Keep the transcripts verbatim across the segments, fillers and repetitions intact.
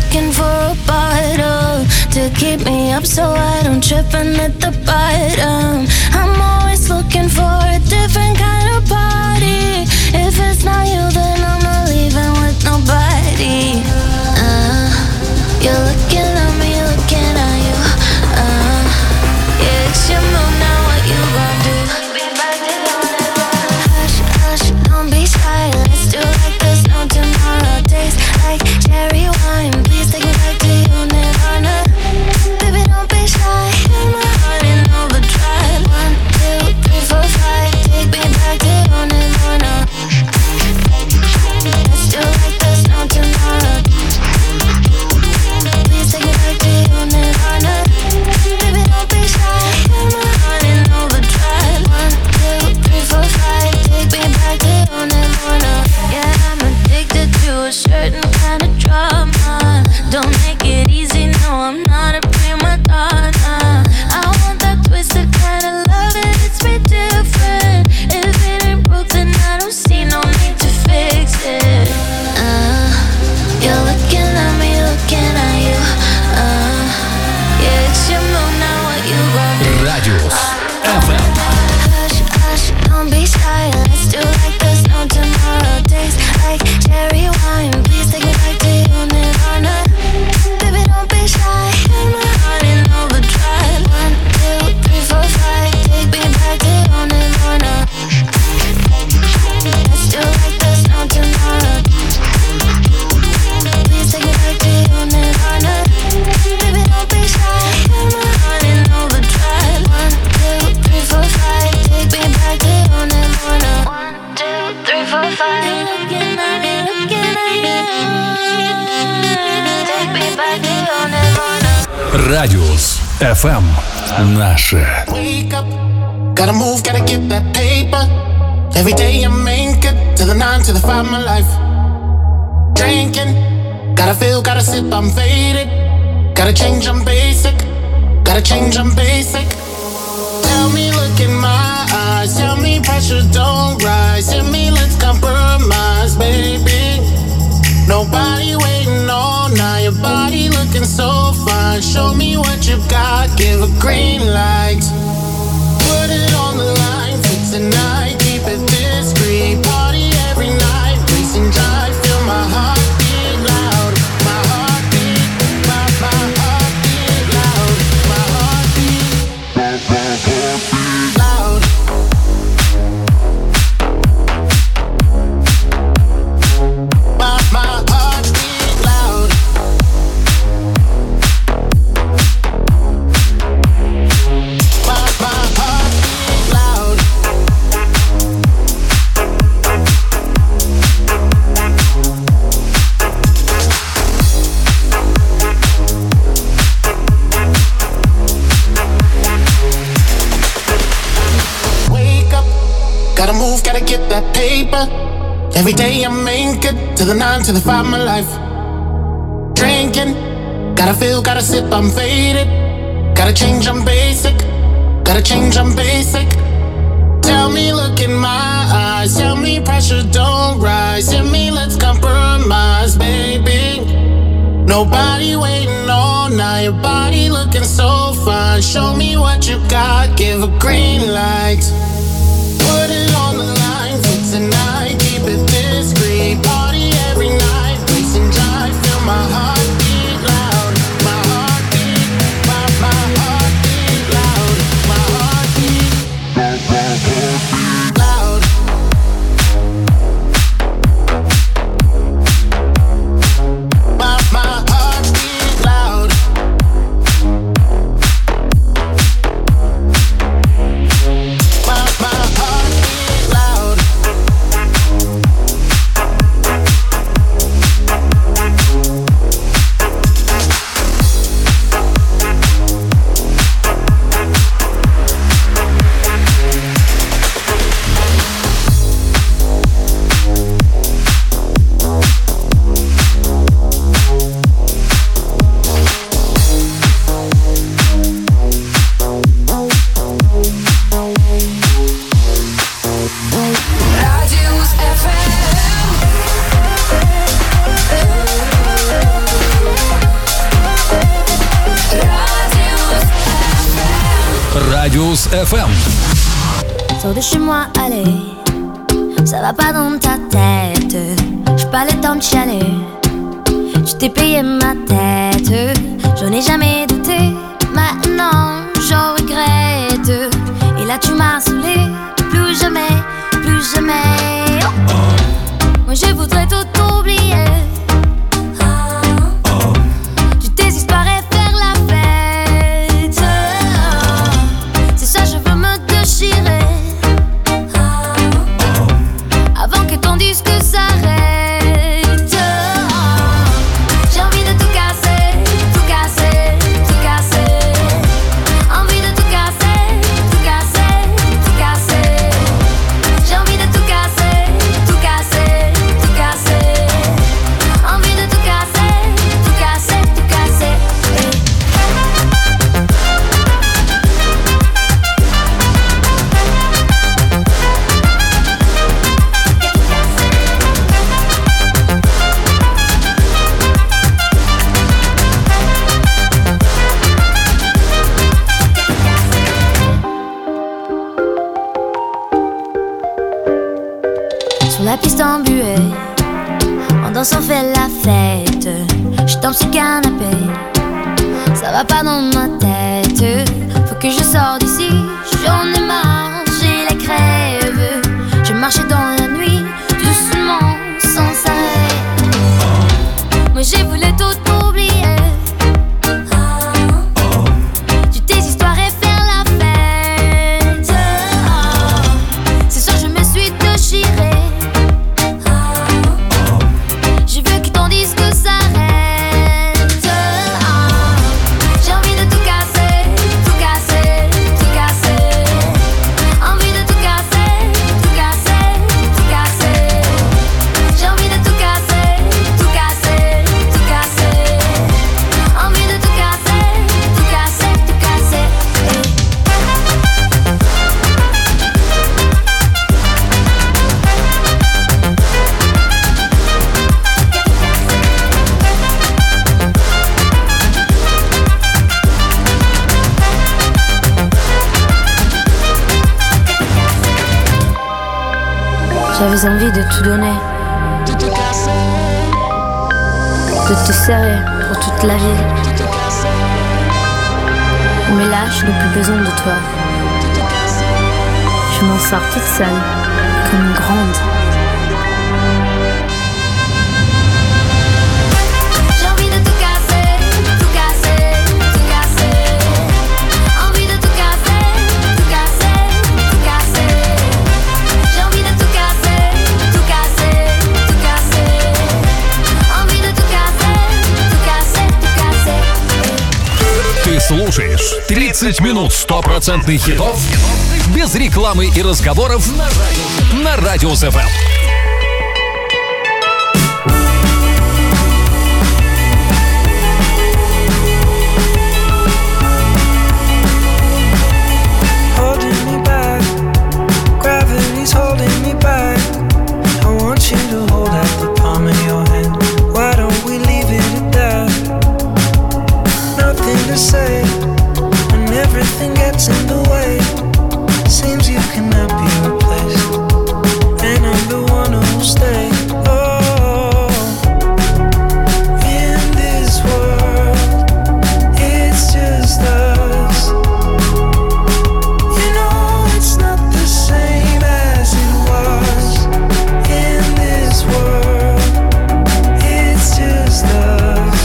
looking for a bottle to keep me up so I don't trip and hit the bottom. I'm always looking for a different kind of party. If it's not you, then I'm not leaving with nobody. Uh, you're looking at me, looking at you. Uh, yeah, it's your move now, what you gon' do? Hush, hush, don't be shy. Let's do like there's no tomorrow. Taste like cherry wine. Please take me back to you, Nirvana. Baby, don't be shy. Feel my heart in overdrive. One, two, three, four, five. Take me back to you, Nirvana. Let's do like there's no tomorrow. Please take me back to you, Nirvana. Baby, don't be shy. Feel my heart in overdrive. One, two, three, four, five. Take me back to you, Nirvana. Yeah, I'm addicted to a certain kind of drama. Don't make it easy, no, I'm not a prima donna. I want that twisted kind of love and it's way different. If it ain't broke, then I don't see no need to fix it. Uh, you're looking at me, looking at you. Uh, yeah, it's your move now, what you gon' do? Radius эф эм. Hush, hush, don't be shy. Let's do like there's no tomorrow. Taste like cherry wine. Please take me back to you, Nirvana. Baby, don't be shy. Feel my heart in overdrive. One, two, three, four, five. Take me back to you, Nirvana. Let's do like there's no tomorrow. Please take me back to you, Nirvana. Baby, don't be shy. Feel my heart in overdrive. One, two, three, four, five. Take me back to you, Nirvana. One, two, three, four, five. Looking at me, looking at you. Take me back to you, Nirvana. Radius эф эм. Наше. Wake up, gotta move, gotta get that paper. Every day I make it to the nine, to the five, my life. Drinking, gotta feel, gotta sip, I'm faded. Gotta change, I'm basic. Gotta change, I'm basic. Tell me, look in my eyes. Tell me pressure don't rise. Tell me let's compromise, baby. Nobody waiting all night. Your body looking so fine. Show me what you got. Give a green light. Put it on the line for tonight. Keep it discreet. Party every night. Racing drive. Feel my heart beat loud. My heart beat. My, my heart beat loud. My heart beat. Loud. My, my heart beat loud. My, my heart beat loud. Wake up, gotta move, gotta get that paper. Every day I make it to the nine, to the five, my life. Drinking, gotta feel, gotta sip, I'm faded. Gotta change, I'm basic. Gotta change, I'm basic. Tell me, look in my eyes. Tell me pressure don't rise. Tell me let's compromise, baby. Nobody waiting all night. Your body looking so fine. Show me what you got. Give a green light. Put it on the line for tonight. Keep it discreet. Party every night. Racing drive. Feel my heart beat loud. My heart beat. My, my heart beat loud. My heart beat. Loud. My, my heart beat loud. My, эф эм. Sors de chez moi, allez, ça va pas dans ta tête. J'ai pas le temps de chialer, tu t'es payé ma tête. J'en ai jamais douté, maintenant j'en regrette. Et là tu m'as saoulé, plus jamais, plus jamais. Oh, oh. Moi je voudrais tout oublier. Oh, oh. Tu tes histoires et faire la fête. Oh, c'est ça, je veux me déchirer. Avant que ton disque s'arrête. Oh, j'ai envie de tout casser, tout casser, tout casser. Envie de tout casser, tout casser, tout casser. J'ai envie de tout casser, tout casser, tout casser. Envie de tout casser, tout casser, tout casser. Sur la piste en buée, en dansant on fait la fête. Je tombe sur le canapé, ça va pas dans ma tête. Faut que je sorte d'ici, j'en ai marre, j'ai la crève. Je marchais dans la nuit, doucement, sans arrêt. Moi j'ai voulu tout oublier. Tu tes histoires et faire la fête. C'est sûr je me suis déchirée. Je veux que ton disque s'arrête. J'ai envie de tout casser, tout casser, tout casser. Envie de tout casser, tout casser, tout casser. J'ai envie de tout casser, tout casser, tout casser. Envie de tout casser, tout casser, tout casser. J'avais envie de tout donner, de te serrer pour toute la vie. Mais là, je n'ai plus besoin de toi. Je m'en sors toute seule, comme une grande. J'ai envie de tout casser, tout casser, tout casser. Envie de tout casser, tout casser, tout casser. J'ai envie de tout casser, tout casser, tout casser. Envie de tout casser, tout casser, tout casser. Ты слушаешь тридцать минут стопроцентных хитов без рекламы и разговоров на Радиус эф эм. Holding me back, gravity's holding me back. I want you to hold out the palm of your hand. Why don't we leave it at that? Nothing to say when everything gets in the way. Seems you cannot be replaced, and I'm the one who'll stay. Oh, in this world, it's just us. You know it's not the same as it was. In this world, it's just us.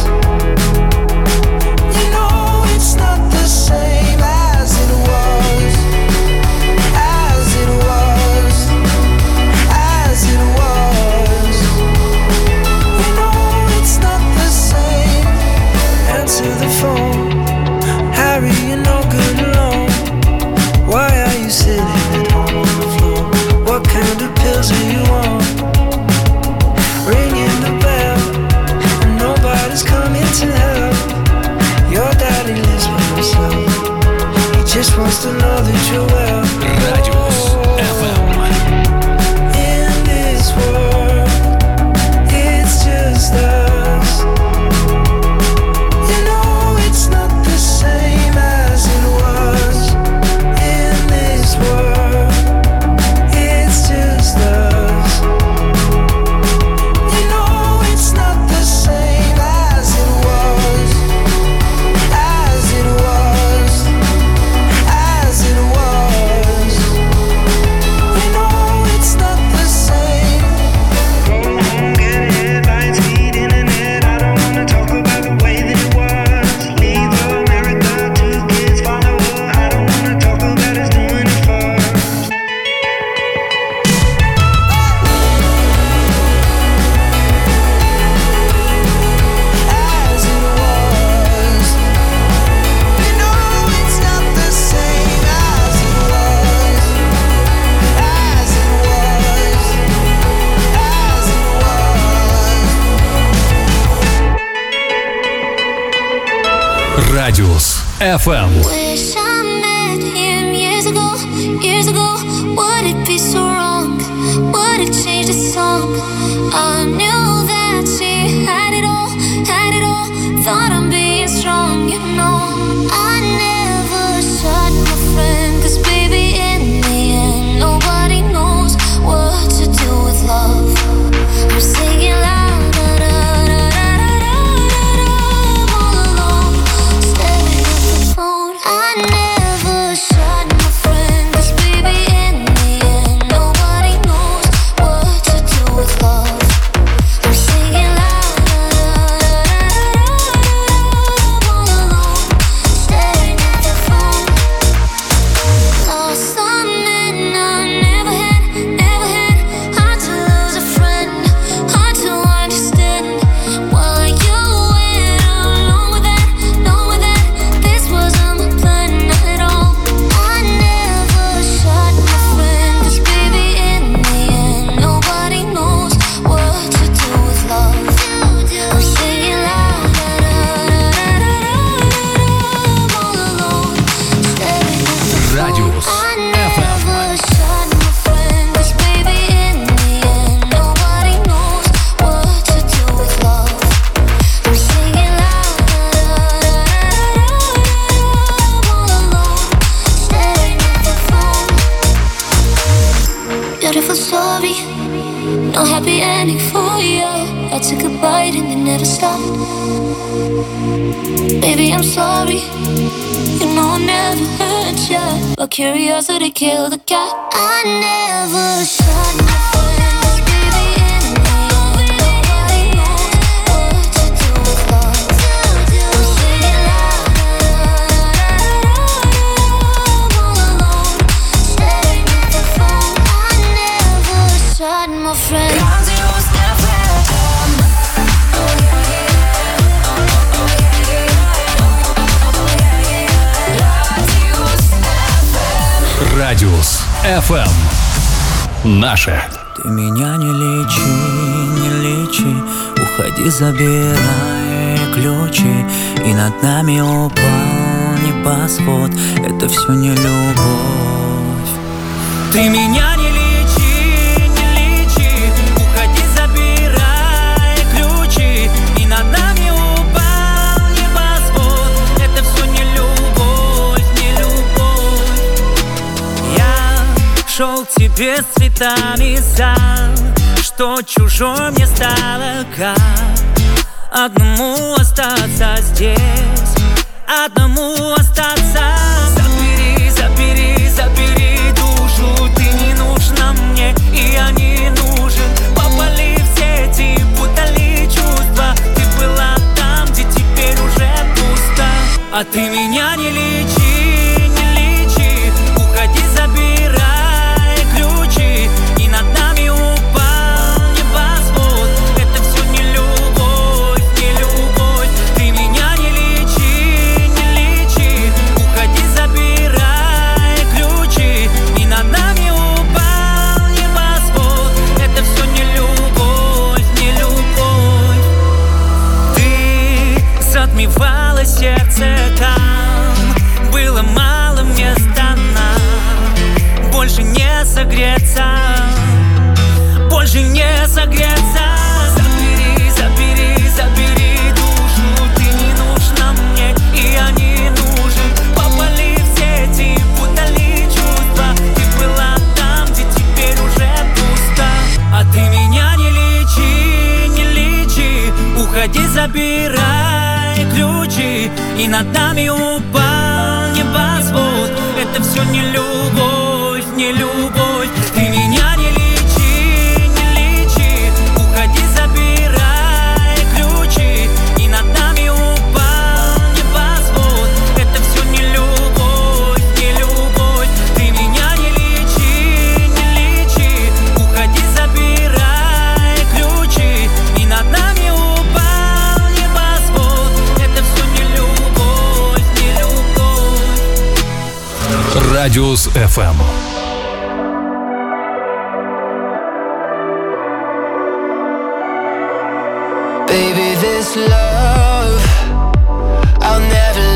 You know it's not the same as it was. As it was. As it was. You know it's not the same. Answer the phone. Harry, you're no good alone. Why are you sitting at home on the floor? What kind of pills are you on? Ringing the bell, and nobody's coming to help. Your daddy lives by himself. He just wants to know that you're well. Радиус эф эм. In this world, it's just us. You know it's not the same as it was. In Радиус эф эм. Wish I met him years ago, years ago. Would it be so wrong? Would it change the song? I knew that she had it all, had it all. Thought I'm being strong, you know. I never shot my friend, 'cause baby in the end nobody knows what to do with love. I'm singing loud, da da da da da da da. I'm all alone, staring at the phone. I never shot my friend, 'cause baby in the end nobody knows what to do with love. I'm singing loud, da da da da da da. I'm all alone, staring at the phone. Lost some men I never had, never had. Hard to lose a friend, hard to understand why you went along with that, along with that. This wasn't my plan at all. I never shot my friend, 'cause baby in the end nobody knows what to do with love. I'm singing loud, da da da da da da. I'm all alone, staring at the phone. Радиус I эф эм. never shot my friend, 'cause baby in the end nobody knows what to do with love. I'm singing loud, da da da da da. I'm all alone, staring at the phone. Beautiful story, no happy ending for you. I took a bite and then never stopped. Baby, I'm sorry. You know I never hurt ya, but curiosity killed the cat. I never shot my friend, 'cause baby in the end nobody knows what to do with love. I'm singing loud, da da da da da. I'm all alone, staring at the phone. I never shot my friend. Radio's F M. Oh yeah, yeah. Радиус эф эм. Наше. Ты меня не лечи, не лечи, уходи, забирай ключи, и над нами упал небосвод. Это все не любовь. Ты меня не лечи, не лечи, уходи, забирай ключи, и над нами упал небосвод. Это все не любовь, не любовь. Я шел к тебе с цветами сам, что чужой мне стало, как одному остаться здесь, одному остаться. Забери, забери, забери душу, ты не нужна мне, и я не нужен. Попали в сети, путали чувства, ты была там, где теперь уже пусто. А ты меня не лечи, не лечи, уходи, забирай ключи, и над нами упал небосвод. Это все не любовь, не любовь. Ты меня не лечи, не лечи, уходи, забирай ключи, и над нами упал небосвод. Это все не любовь, не любовь. Ты затмевала сердце там, было мало места нам больше не согреться, больше не согреться. Забери, забери, забери душу, ты не нужна мне, и я не нужен. Попали в сети, путали чувства, ты была там, где теперь уже пусто. А ты меня не лечи, не лечи, уходи, забирай ключи, и над нами упал небосвод. Это все не любовь, не любовь. Ты меня не лечи, не лечи, уходи, забирай ключи, и над нами упал небосвод. Это все не любовь, не любовь. Ты меня не лечи, не лечи, уходи, забирай ключи, и над нами упал небосвод. Это все не любовь, не любовь. Радиус эф эм. Baby, this love, I'll never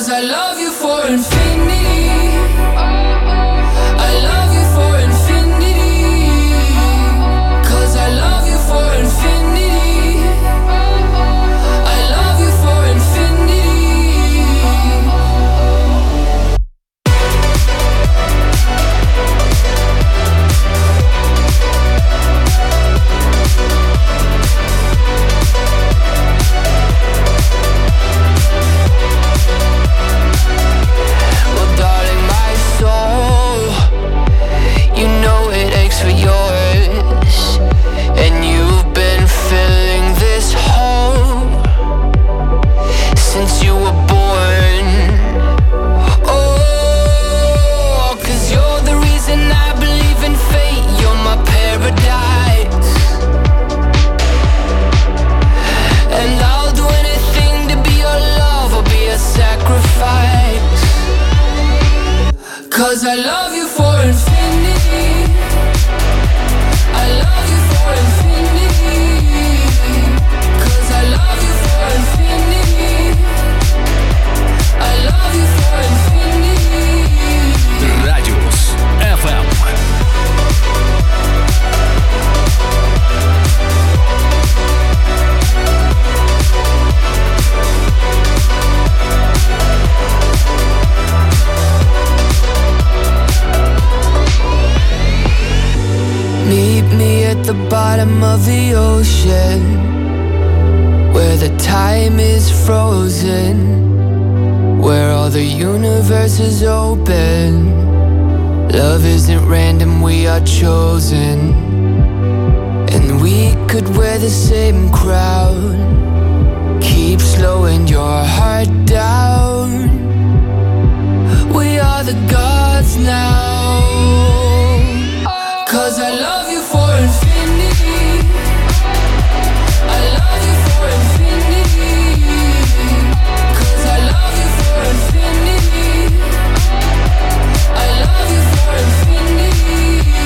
'Cause I love you for infinity. I love you for infinity. 'Cause I love you for infinity. I love you for infinity. Cause I love you for infinity. I love you for infinity. Cause I love you for infinity. I love you for infinity. Радиус эф эм. Meet me at the bottom of the ocean, where the time is frozen, where all the universe is open. Love isn't random, we are chosen. And we could wear the same crown. Keep slowing your heart down. We are the gods now. Cause I love you for infinity. I love you for infinity. Cause I love you for infinity. I love you for infinity.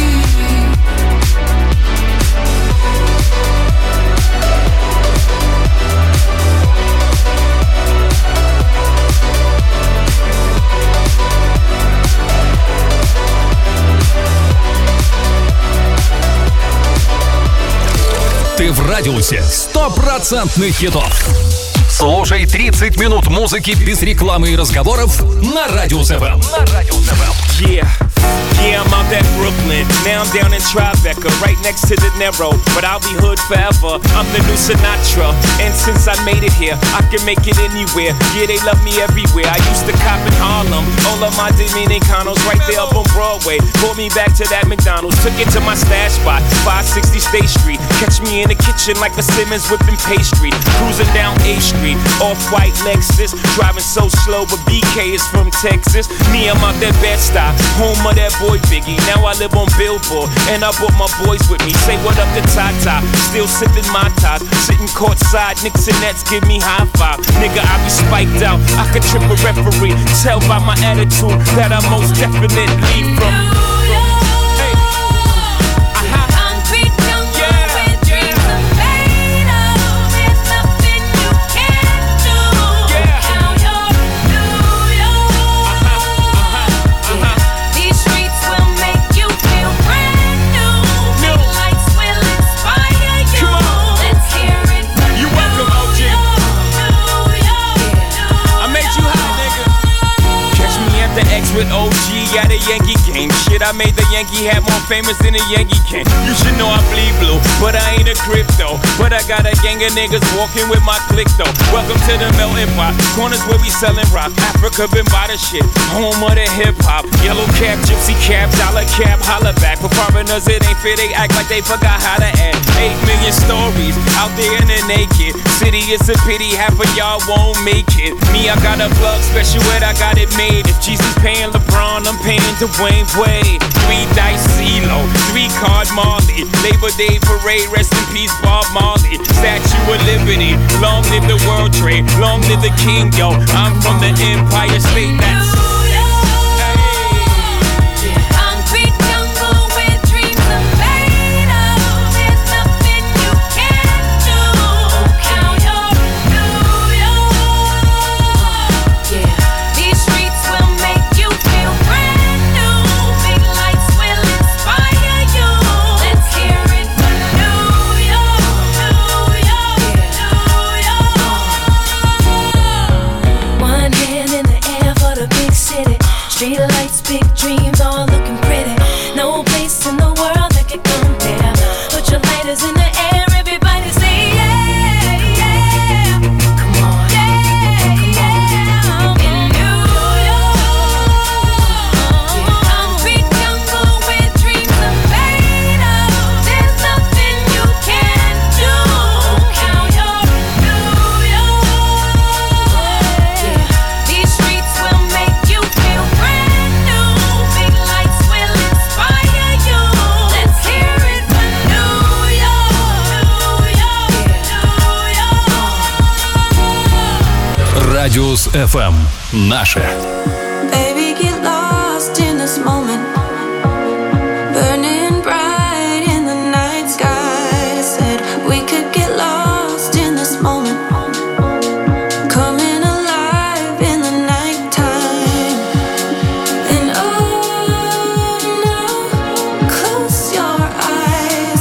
Ты в радиусе стопроцентных хитов. Слушай тридцать минут музыки без рекламы и разговоров на Радиус эф эм. На Радиус эф эм. Yeah. Yeah, I'm out at Brooklyn. Now I'm down in Tribeca, right next to De Niro. But I'll be hood forever. I'm the new Sinatra. And since I made it here, I can make it anywhere. Yeah, they love me everywhere. I used to cop in Harlem. All of my Dominicanos right there up on Broadway. Pulled me back to that McDonald's. Took it to my stash spot, five sixty State Street. Catch me in the kitchen like a Simmons whipping pastry. Cruising down A Street, off-white Lexus. Driving so slow, but B K is from Texas. Me, I'm out that Bed-Stuy, home of that boy Biggie. Now I live on Billboard, and I brought my boys with me. Say what up to Tata, still sipping my ties. Sitting courtside, Knicks and Nets give me high five. Nigga, I be spiked out, I could trip a referee. Tell by my attitude that I most definitely from. With O G at a Yankee game. Shit, I made the Yankee hat more famous than a Yankee can. You should know I bleed blue, but I ain't a crypto. But I got a gang of niggas walking with my click though. Welcome to the melting pot. Corners where we selling rock. Africa been by the shit. Home of the hip hop. Yellow cap, gypsy cap, dollar cap, holla back. For foreigners it ain't fair, they act like they forgot how to act. Eight million stories out there in the naked city. It's a pity half of y'all won't make it. Me, I got a plug special ed, I got it made. If Jesus paying LeBron, I'm paying Dwayne Wade. Three dice CeeLo, three card Marley. Labor Day parade, rest in peace Bob Marley. Statue of Liberty, long live the World Trade, long live the King, yo. I'm from the Empire State, that's Радиус эф эм. Наше. Baby, get lost in this moment. Burning bright in the night sky. Said we could get lost in this moment. Coming alive in the nighttime. And oh no, close your eyes.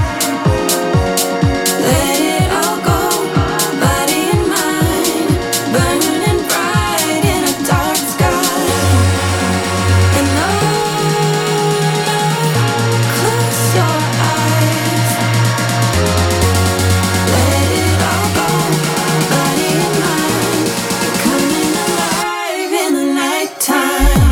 Let it all go, body and mind. Burning bright in a dark sky. And oh no, close your eyes. Let it all go, body and mind. Coming alive in the nighttime.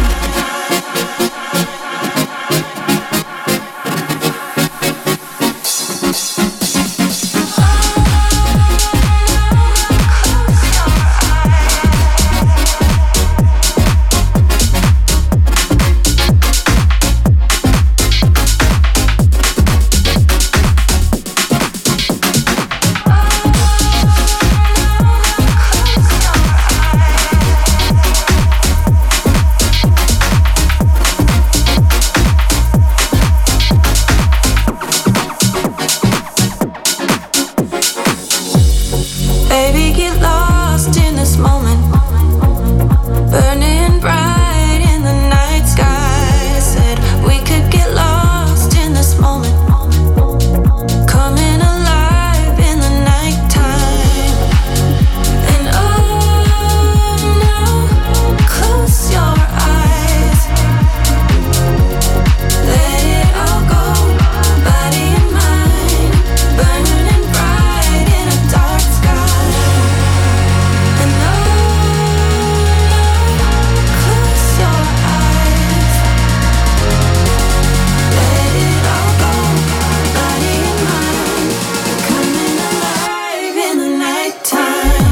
Baby, get lost in this moment. Burning bright in the night sky. Said we could get lost in this moment. Coming alive in the nighttime. And oh no, close your eyes. Let it all go, body and mind. Burning bright in a dark sky. And oh no, close your eyes. Let it all go, body and mind. Coming alive in the nighttime.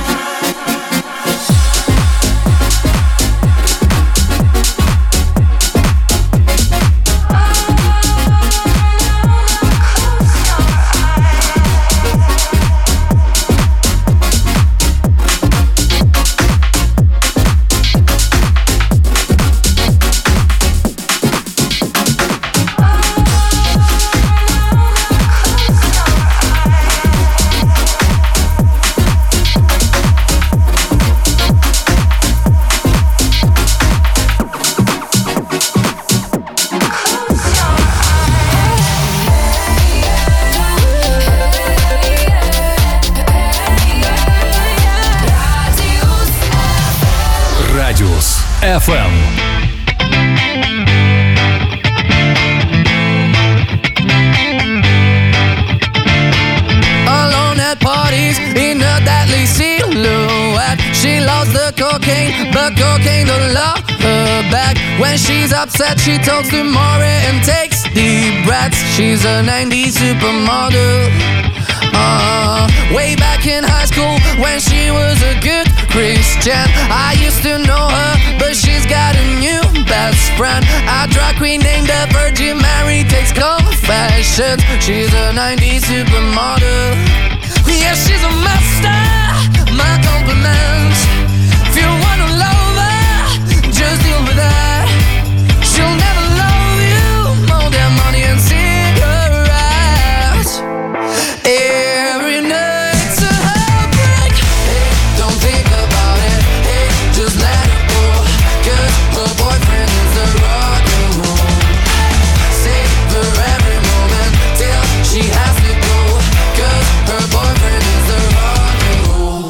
Радиус эф эм. Alone at parties in a deadly silhouette. She loves the cocaine, but cocaine don't love her back. When she's upset, she talks to Maury and takes deep breaths. She's a nineties supermodel. Uh, way back in high school when she was a good Christian, I used to know her, but she's got a new best friend. A drag queen named the Virgin Mary takes confessions. She's a nineties supermodel. Yeah, she's a master. My compliments. If you wanna love her, just deal with that. She'll never love you more than money and cigarettes. Every night's a heartbreak. Hey, don't think about it. Hey, just let it go. 'Cause her boyfriend is a rock and roll. Savor every moment till she has to go. 'Cause her boyfriend is a rock and roll.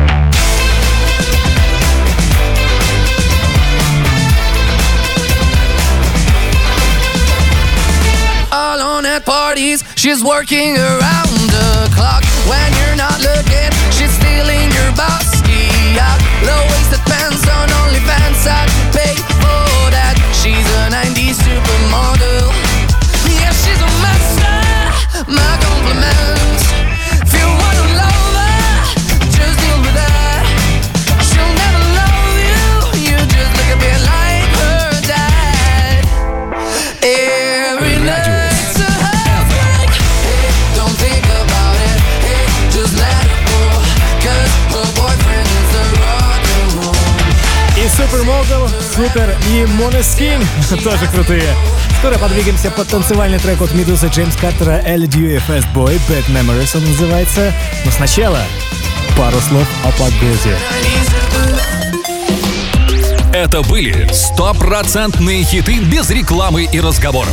Alone at parties, she's working around the clock. When you're not looking, she's stealing your bossy out. Low-waisted pants on OnlyFans, I'd pay for that. She's a nineties supermodel. Yeah, she's a master. My compliments. If you wanna love her, just deal with that. She'll never love you. You just look a bit like her dad. Every night's a heartbreak. Hey, don't think Supermodel, Super и Måneskin тоже крутые. Скоро подвигаемся под танцевальный трек от Медузы Джеймс Картера L D U Fast Boy, Bad Memories он называется. Но сначала пару слов о погоде. Это были стопроцентные хиты без рекламы и разговоров.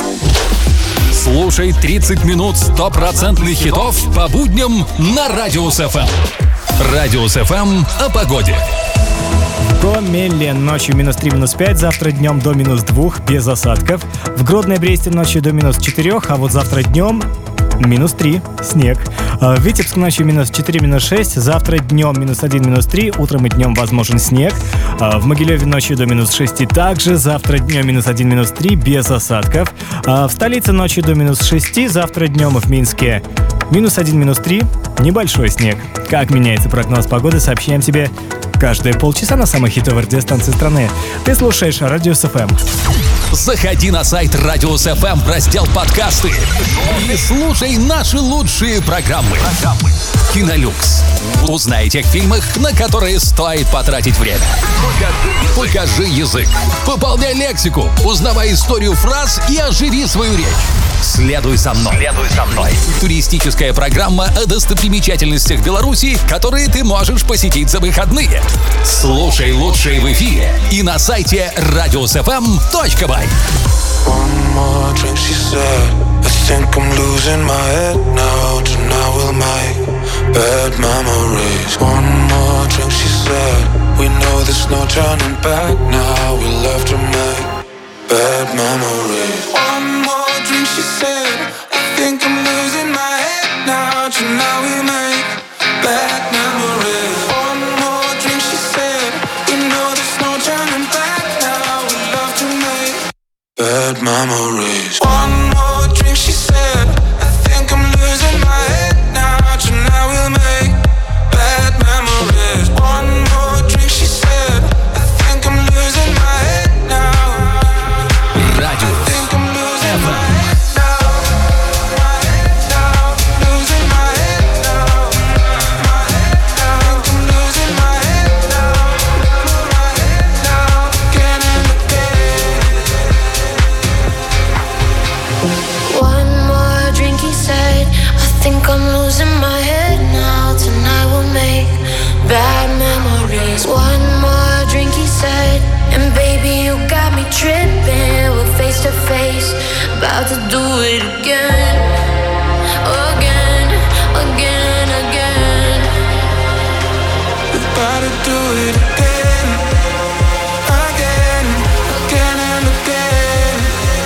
Слушай тридцать минут стопроцентных хитов по будням на Радиус эф эм. Радиус эф эм о погоде. В Гомеле ночью минус три, минус пять, завтра днем до минус два, без осадков. В Гродно и Бресте ночью до минус четыре, а вот завтра днем минус три, снег. В Витебск ночью минус четыре, минус шесть, завтра днем минус один, минус три, утром и днем возможен снег. В Могилеве ночью до минус шесть также, завтра днем минус один, минус три, без осадков. В столице ночью до минус шесть, завтра днем в Минске минус один, минус три, небольшой снег. Как меняется прогноз погоды, сообщаем тебе каждые полчаса на самой хитовой радиостанции страны. Ты слушаешь Радиус эф эм. Заходи на сайт Радиус эф эм в раздел «Подкасты» и слушай наши лучшие программы. Кинолюкс. Узнай о тех фильмах, на которые стоит потратить время. Покажи язык. Пополняй лексику. Узнавай историю фраз и оживи свою речь. Следуй за мной. Следуй за мной. Туристическая программа о достопримечательностях Беларуси, которые ты можешь посетить за выходные. Слушай лучшее в эфире и на сайте радиус эф эм точка бай. One more drink, she said. I think I'm losing my head now. Tonight we'll make bad memories. One more drink, she said. We know there's no turning back now. We love to make bad memories. One more drink, she said. I think I'm losing my head now. Tonight we'll make bad memories. One more drink, she said. We know there's no turning back now. We love to make bad memories. One more drink, she said. I think I'm losing my head now. Tonight we'll make bad memories. One more drink, she said. I think I'm losing my head now. Радиус I think I'm losing my head now. My head now. Losing my head now. My head now. I think I'm losing my head now. My head now. Again and again. One more drink, he said. I think I'm losing my head now. Tonight we'll make bad memories. One more drink, he said. And baby, you got me tripping. We're face to face, about to do it again. Again, again, again. We've gotta do it again. Again, again and again.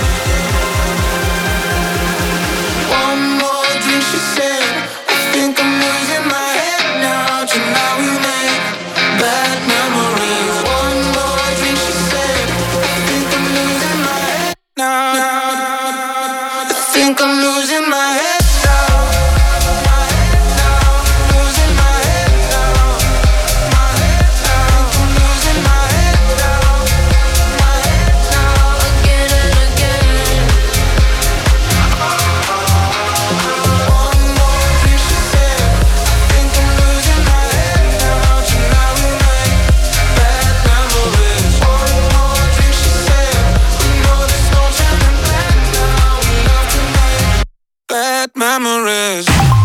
One more drink, she said. I think I'm losing my head now. Tonight we make bad memories. One more drink, she said. I think I'm losing my head now. I think I'm losing my head now. My head now. Losing my head now. My head now. I'm losing my head now. My head now. Again and again. One more drink, she said. I think I'm losing my head now. Tonight we make bad memories. One more drink, she said. We know there's no turning back now. We love to make bad memories.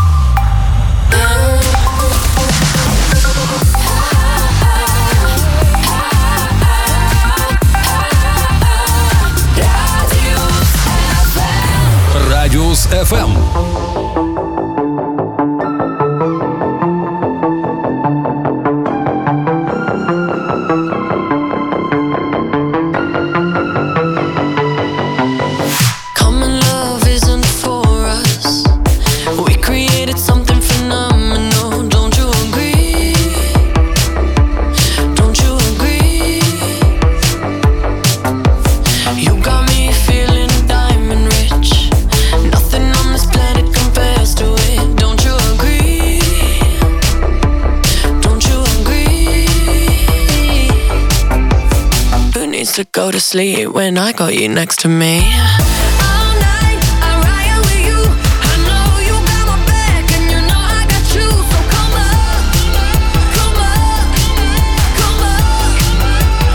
Радиус эф эм. Common love isn't for us. We created something phenomenal. Don't you agree? Don't you agree? You got me feeling diamond rich. Nothing on this planet compares to it. Don't you agree? Don't you agree? Who needs to go to sleep when I got you next to me? All night I ride with you. I know you got my back and you know I got you. So come up, come up, come up.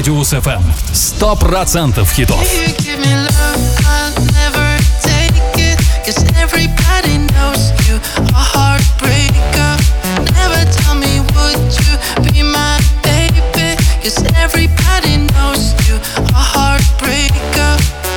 Радиус эф эм. Сто процентов хитов. Give me love, I'll never take it. 'Cause everybody knows you a heartbreaker. Never tell me would you be my baby. 'Cause everybody knows you a heartbreaker.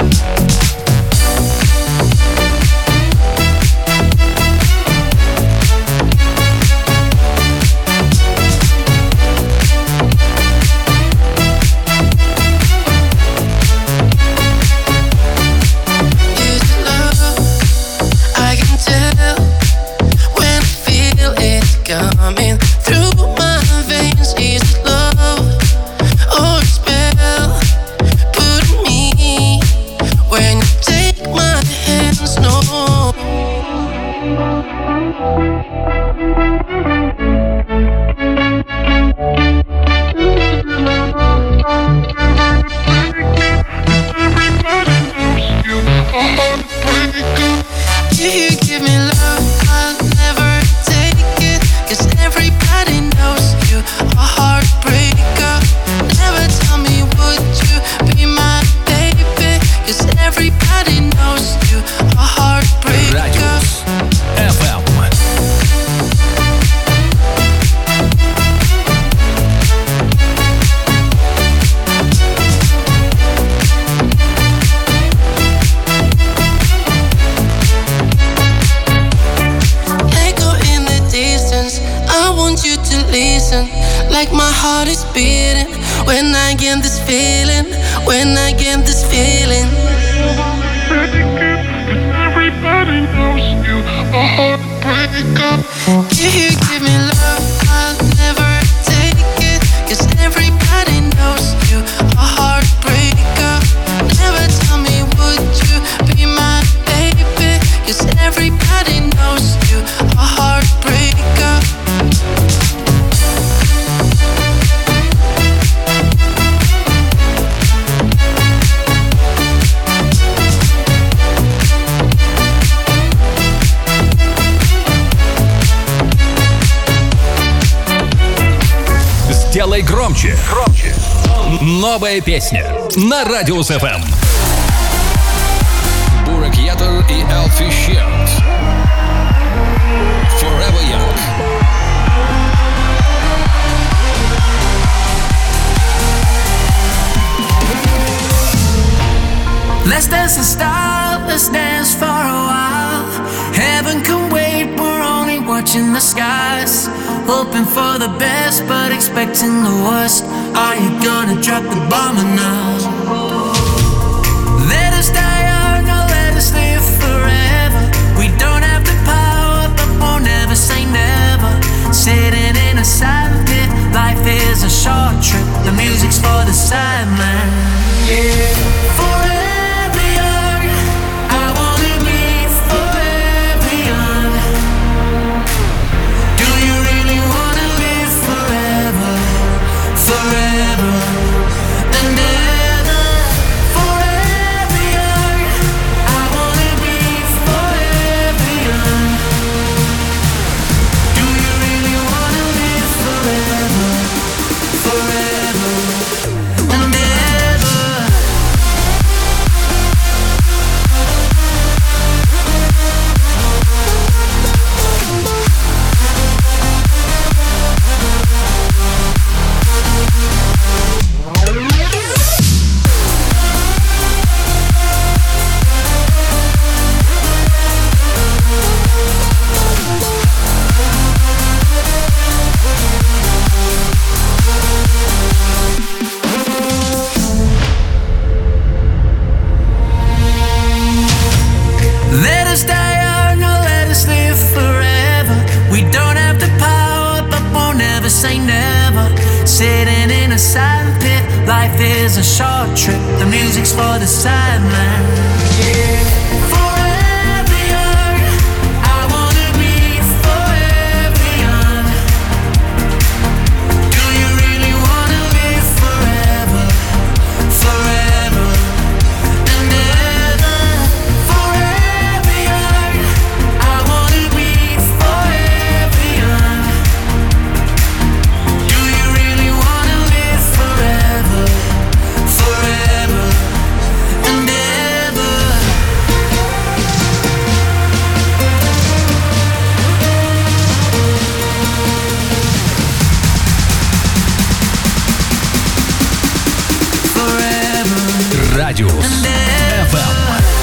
Coming through my veins, is it love or a spell? Put me when you take my hands, no. You give me love, I'll never take it. 'Cause everybody knows you a heartbreaker. Never tell me would you be my baby. 'Cause everybody knows you a heartbreaker. Радиус эф эм. You to listen, like my heart is beating when I get this feeling, when I get this feeling. Everybody knows you a heartbreaker. You give me love, I'll never take it. 'Cause everybody knows you a heartbreaker. Never tell me would you be my baby. 'Cause everybody knows you a heartbreaker. Сделай громче. Громче. Новая песня на Радиус эф эм. Бурак Ятор и Элфи Шелд. Forever Young. Let's dance in style, let's dance for a while. Heaven can wait, we're only watching the skies. Hoping for the best, but expecting the worst. Are you gonna drop the bomb or not? Let us die young or let us live forever. We don't have the power, but we'll never say never. Sitting in a silent pit, life is a short trip. The music's for the sideman. Yeah, forever. Sitting in a silent pit, life is a short trip. The music's for the sideman. Yeah. Forever young, I wanna be forever young. Do you really wanna live forever, forever and ever? Forever young, I wanna be forever young. Do you really wanna live forever? Радиус эф эм.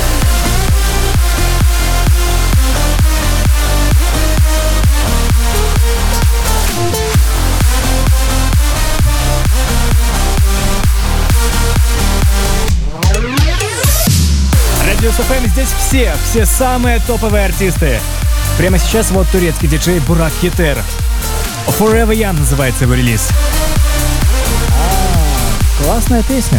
Радиус эф эм, здесь все, все самые топовые артисты. Прямо сейчас вот турецкий диджей Бурак Хитер. Forever Young называется его релиз. А, классная песня.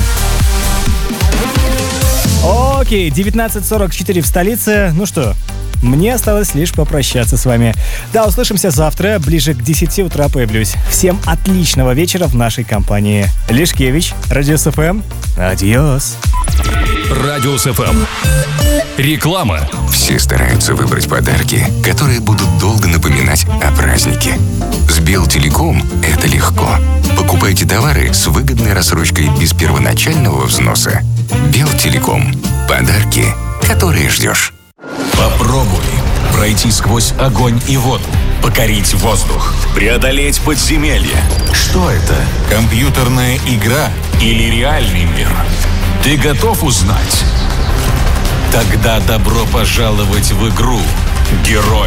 Окей, девятнадцать сорок четыре в столице. Ну что, мне осталось лишь попрощаться с вами. Да, услышимся завтра, ближе к десяти утра появлюсь. Всем отличного вечера в нашей компании. Лешкевич, Радиус эф эм. Адьос. Радиус эф эм. Реклама. Все стараются выбрать подарки, которые будут долго напоминать о празднике. С Белтелеком это легко. Покупайте товары с выгодной рассрочкой без первоначального взноса. Белтелеком. Подарки, которые ждешь. Попробуй пройти сквозь огонь и воду, покорить воздух, преодолеть подземелье. Что это? Компьютерная игра или реальный мир? Ты готов узнать? Тогда добро пожаловать в игру «Герои».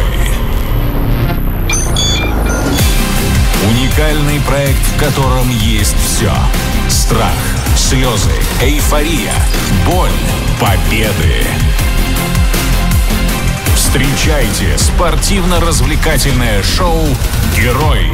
Уникальный проект, в котором есть все. Страх, слезы, эйфория, боль, победы. Встречайте спортивно-развлекательное шоу «Герои».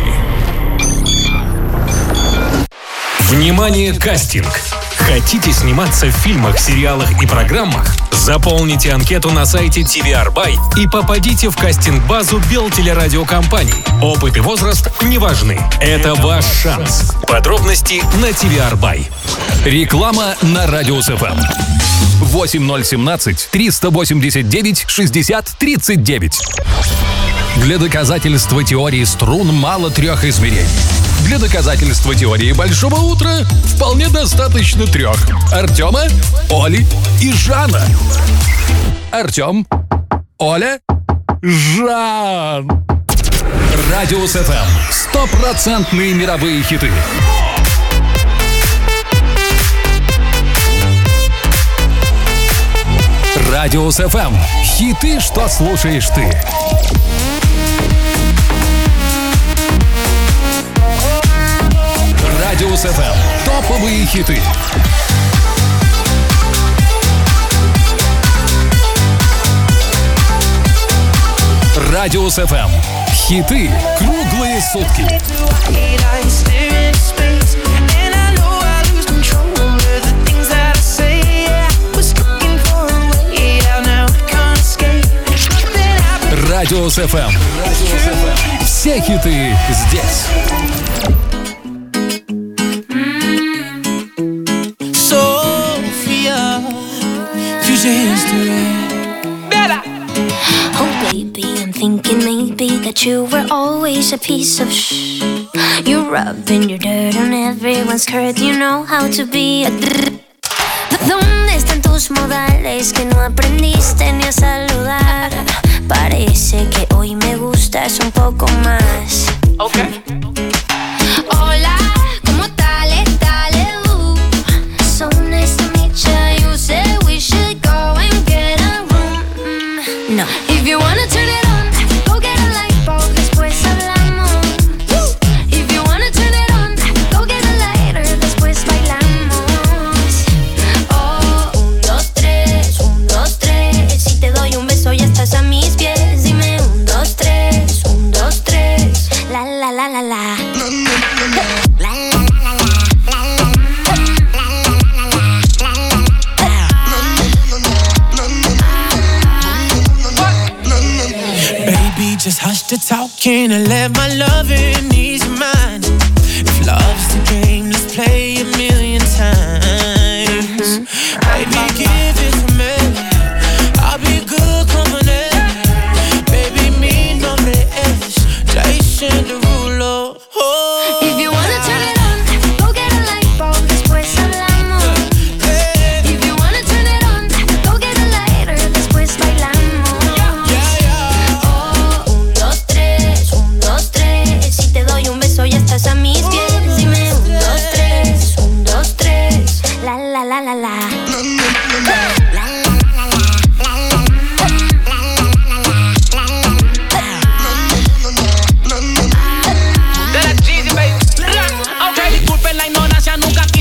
Внимание, кастинг! Хотите сниматься в фильмах, сериалах и программах? Заполните анкету на сайте ти ви ар бай и попадите в кастинг-базу Белтелерадиокомпаний. Опыт и возраст не важны. Это ваш шанс. Подробности на ти ви ар бай. Реклама на Радиус эф эм. восемь ноль семнадцать триста восемьдесят девять шестьдесят тридцать девять. Для доказательства теории струн мало трех измерений. Для доказательства теории большого утра вполне достаточно трех. Артема, Оли и Жана. Артем, Оля, Жан. Радиус эф эм. Стопроцентные мировые хиты. Радиус эф эм. Хиты, что слушаешь ты. Радиус эф эм. Топовые хиты. Радиус эф эм. Хиты круглые сутки. Радиус эф эм. Все хиты здесь. Oh baby, I'm thinking maybe that you were always a piece of shh. You're rubbing your dirt on everyone's skirt. You know how to be a drrr. ¿Dónde están tus modales que no aprendiste ni a saludar? Parece que hoy me gustas un poco más. Okay. Hola, ¿cómo tal? Dale, uh. So nice to meet you. You said we should go and get a room. Mm. No. If you wanna turn it on, go get a light bulb. Después hablamos. Woo. If you wanna turn it on, go get a lighter. Después bailamos. Oh, un, dos, tres, un, dos, tres. Si te doy un beso ya estás a mis pies. Dime un, dos, tres, un, dos, tres. La la la la la. Just hush the talking and let my loving ease your mind. If love's the game, let's play a million times. Baby, give it to me. I'll be good company. Baby, mi nombre es Jason Derulo. Oh. If you wanna turn it on, go get a light bulb. Después hablamos. If you wanna turn it on, go get a lighter. Después bailamos. Ya estás a mis pies, dime un, dos, tres, un, dos, tres, la la la la la.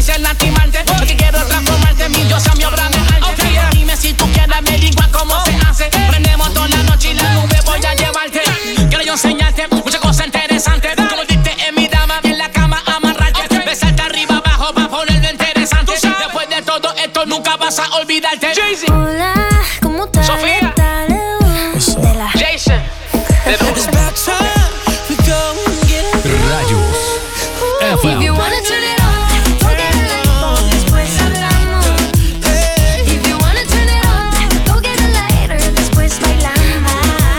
quise lastimarte, porque quiero transformarte en mi diosa, mi obra de arte. Okay, dime si tú quieres averiguar cómo se hace. Prendemos toda la noche y la nube voy a llevarte. Quiero yo enseñarte muchas cosas interesantes. Como viste en mi dama, en la cama amarrarte. Okay. Besarte arriba abajo para ponerlo interesante. Después de todo esto nunca vas a olvidarte. Jay-Z. Hola, ¿cómo estás? Sofía. Jason. Radius эф эм. If you wanna turn it on, forget it later, después hablamos. If you wanna turn it on, go get it later, después bailamos.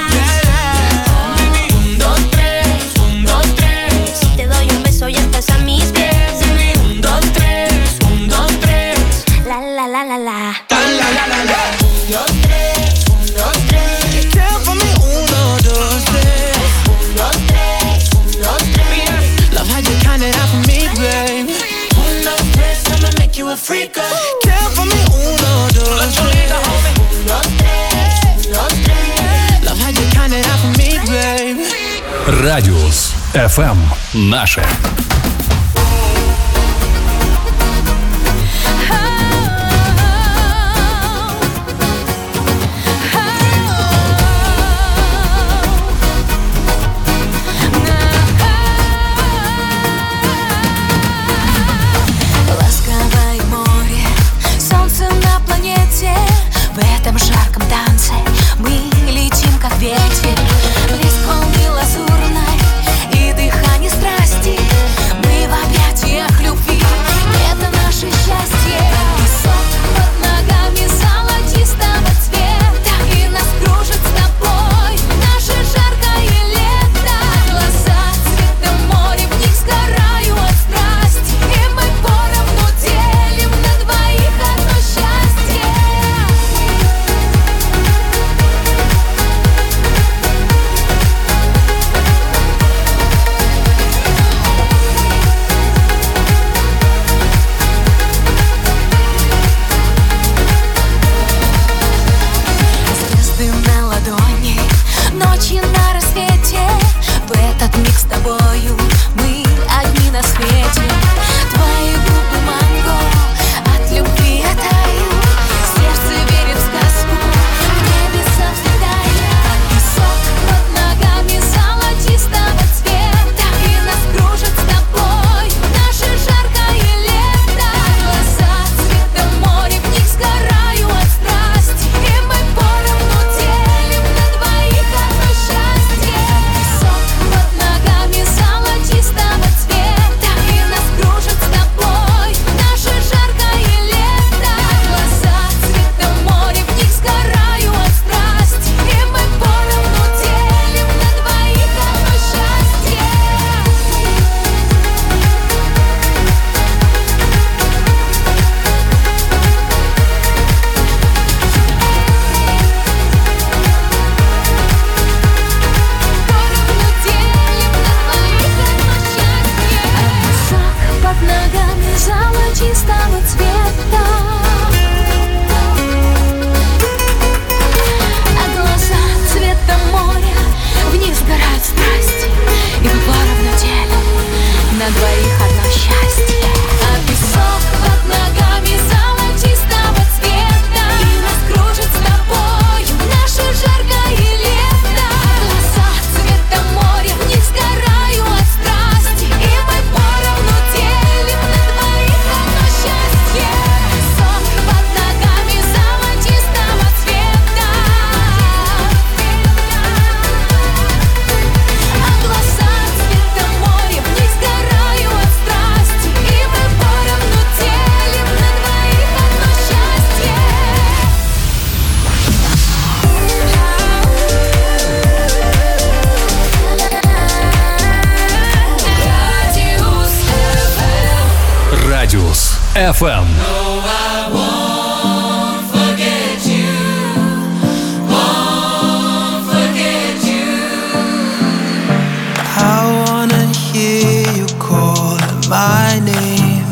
Un, dos, tres, un, dos, tres. Si te doy un beso ya estás a mis pies. Un, dos, tres, un, dos, tres. La la la la la. La la la la la. Un, dos, tres, un, dos, tres. Tell for me uno, dos, tres. Un, dos, tres, un, dos, tres. Love how you count it out for me, babe. Un, dos, tres, I'ma make you a freak. Tell for me uno, dos, tres. Un, dos, tres, un, dos, tres. Love how you count it out for me, babe. Radius эф эм. Наше. Ласковое море, солнце на планете. В этом жарком танце мы летим, как ветер. Блеск волны лазурной и дыхание страсти. Мы в объятиях любви, это наше счастье. Песок под ногами золотистого цвета, и нас кружит с тобой наше жаркое лето. Глаза цвета моря, в них сгораю от страсти, и мы поровну делим на двоих одно счастье. Звезды на ладони, ночи на рассвете. В этот миг с тобою мы одни на свете. Твои губы манго, от любви я таю. Сердце верит в сказку, в небеса взлетает. Песок под ногами золотистого цвета, и нас кружит с тобой наше жаркое лето. Глаза цвета моря, в них сгораю от страсти, и мы поровну делим на двоих одно счастье. Песок под ногами золотистого цвета, и нас кружит с тобой наше жаркое лето. Глаза цвета моря, в них сгораю от страсти, и мы поровну делим на двоих одно счастье. Песок под ногами золотистого цвета, а глаза цвета моря, в них сгорают страсти, и мы поровну делим на двоих одно счастье. А песок под ногами золотистого цвета, и нас кружит с тобою наше жаркое лето. Глаза цвета моря, в них сгораю от страсти, и мы поровну делим на двоих одно счастье. Песок под ногами золотистого цвета, а глаза цвета моря, в них сгораю от страсти, и мы поровну делим на двоих одно счастье. Радиус эф эм. I wanna hear you call my name.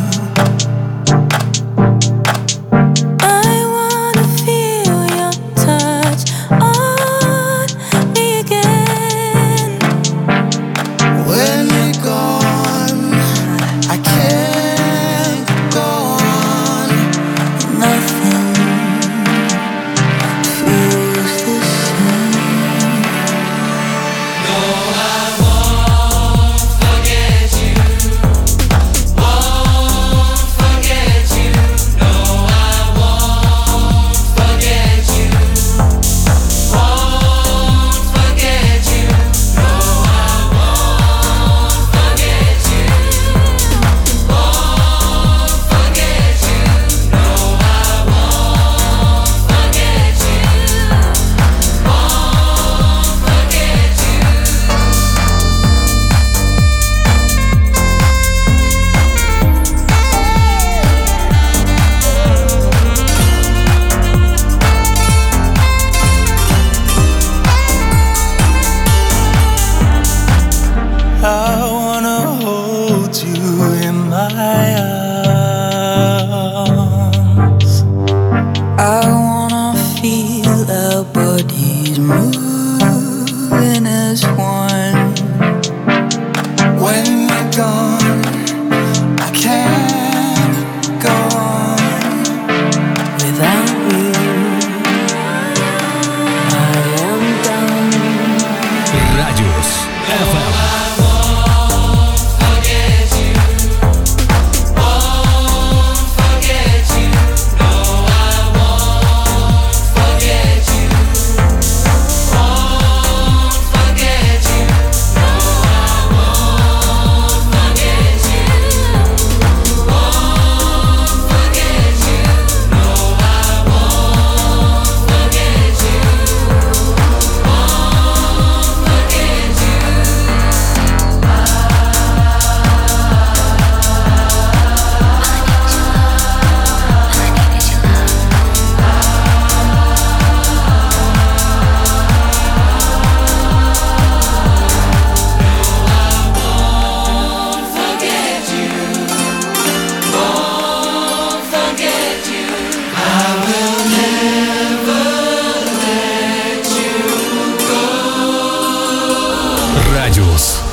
I wanna feel your touch on me again. When you're gone, I can't go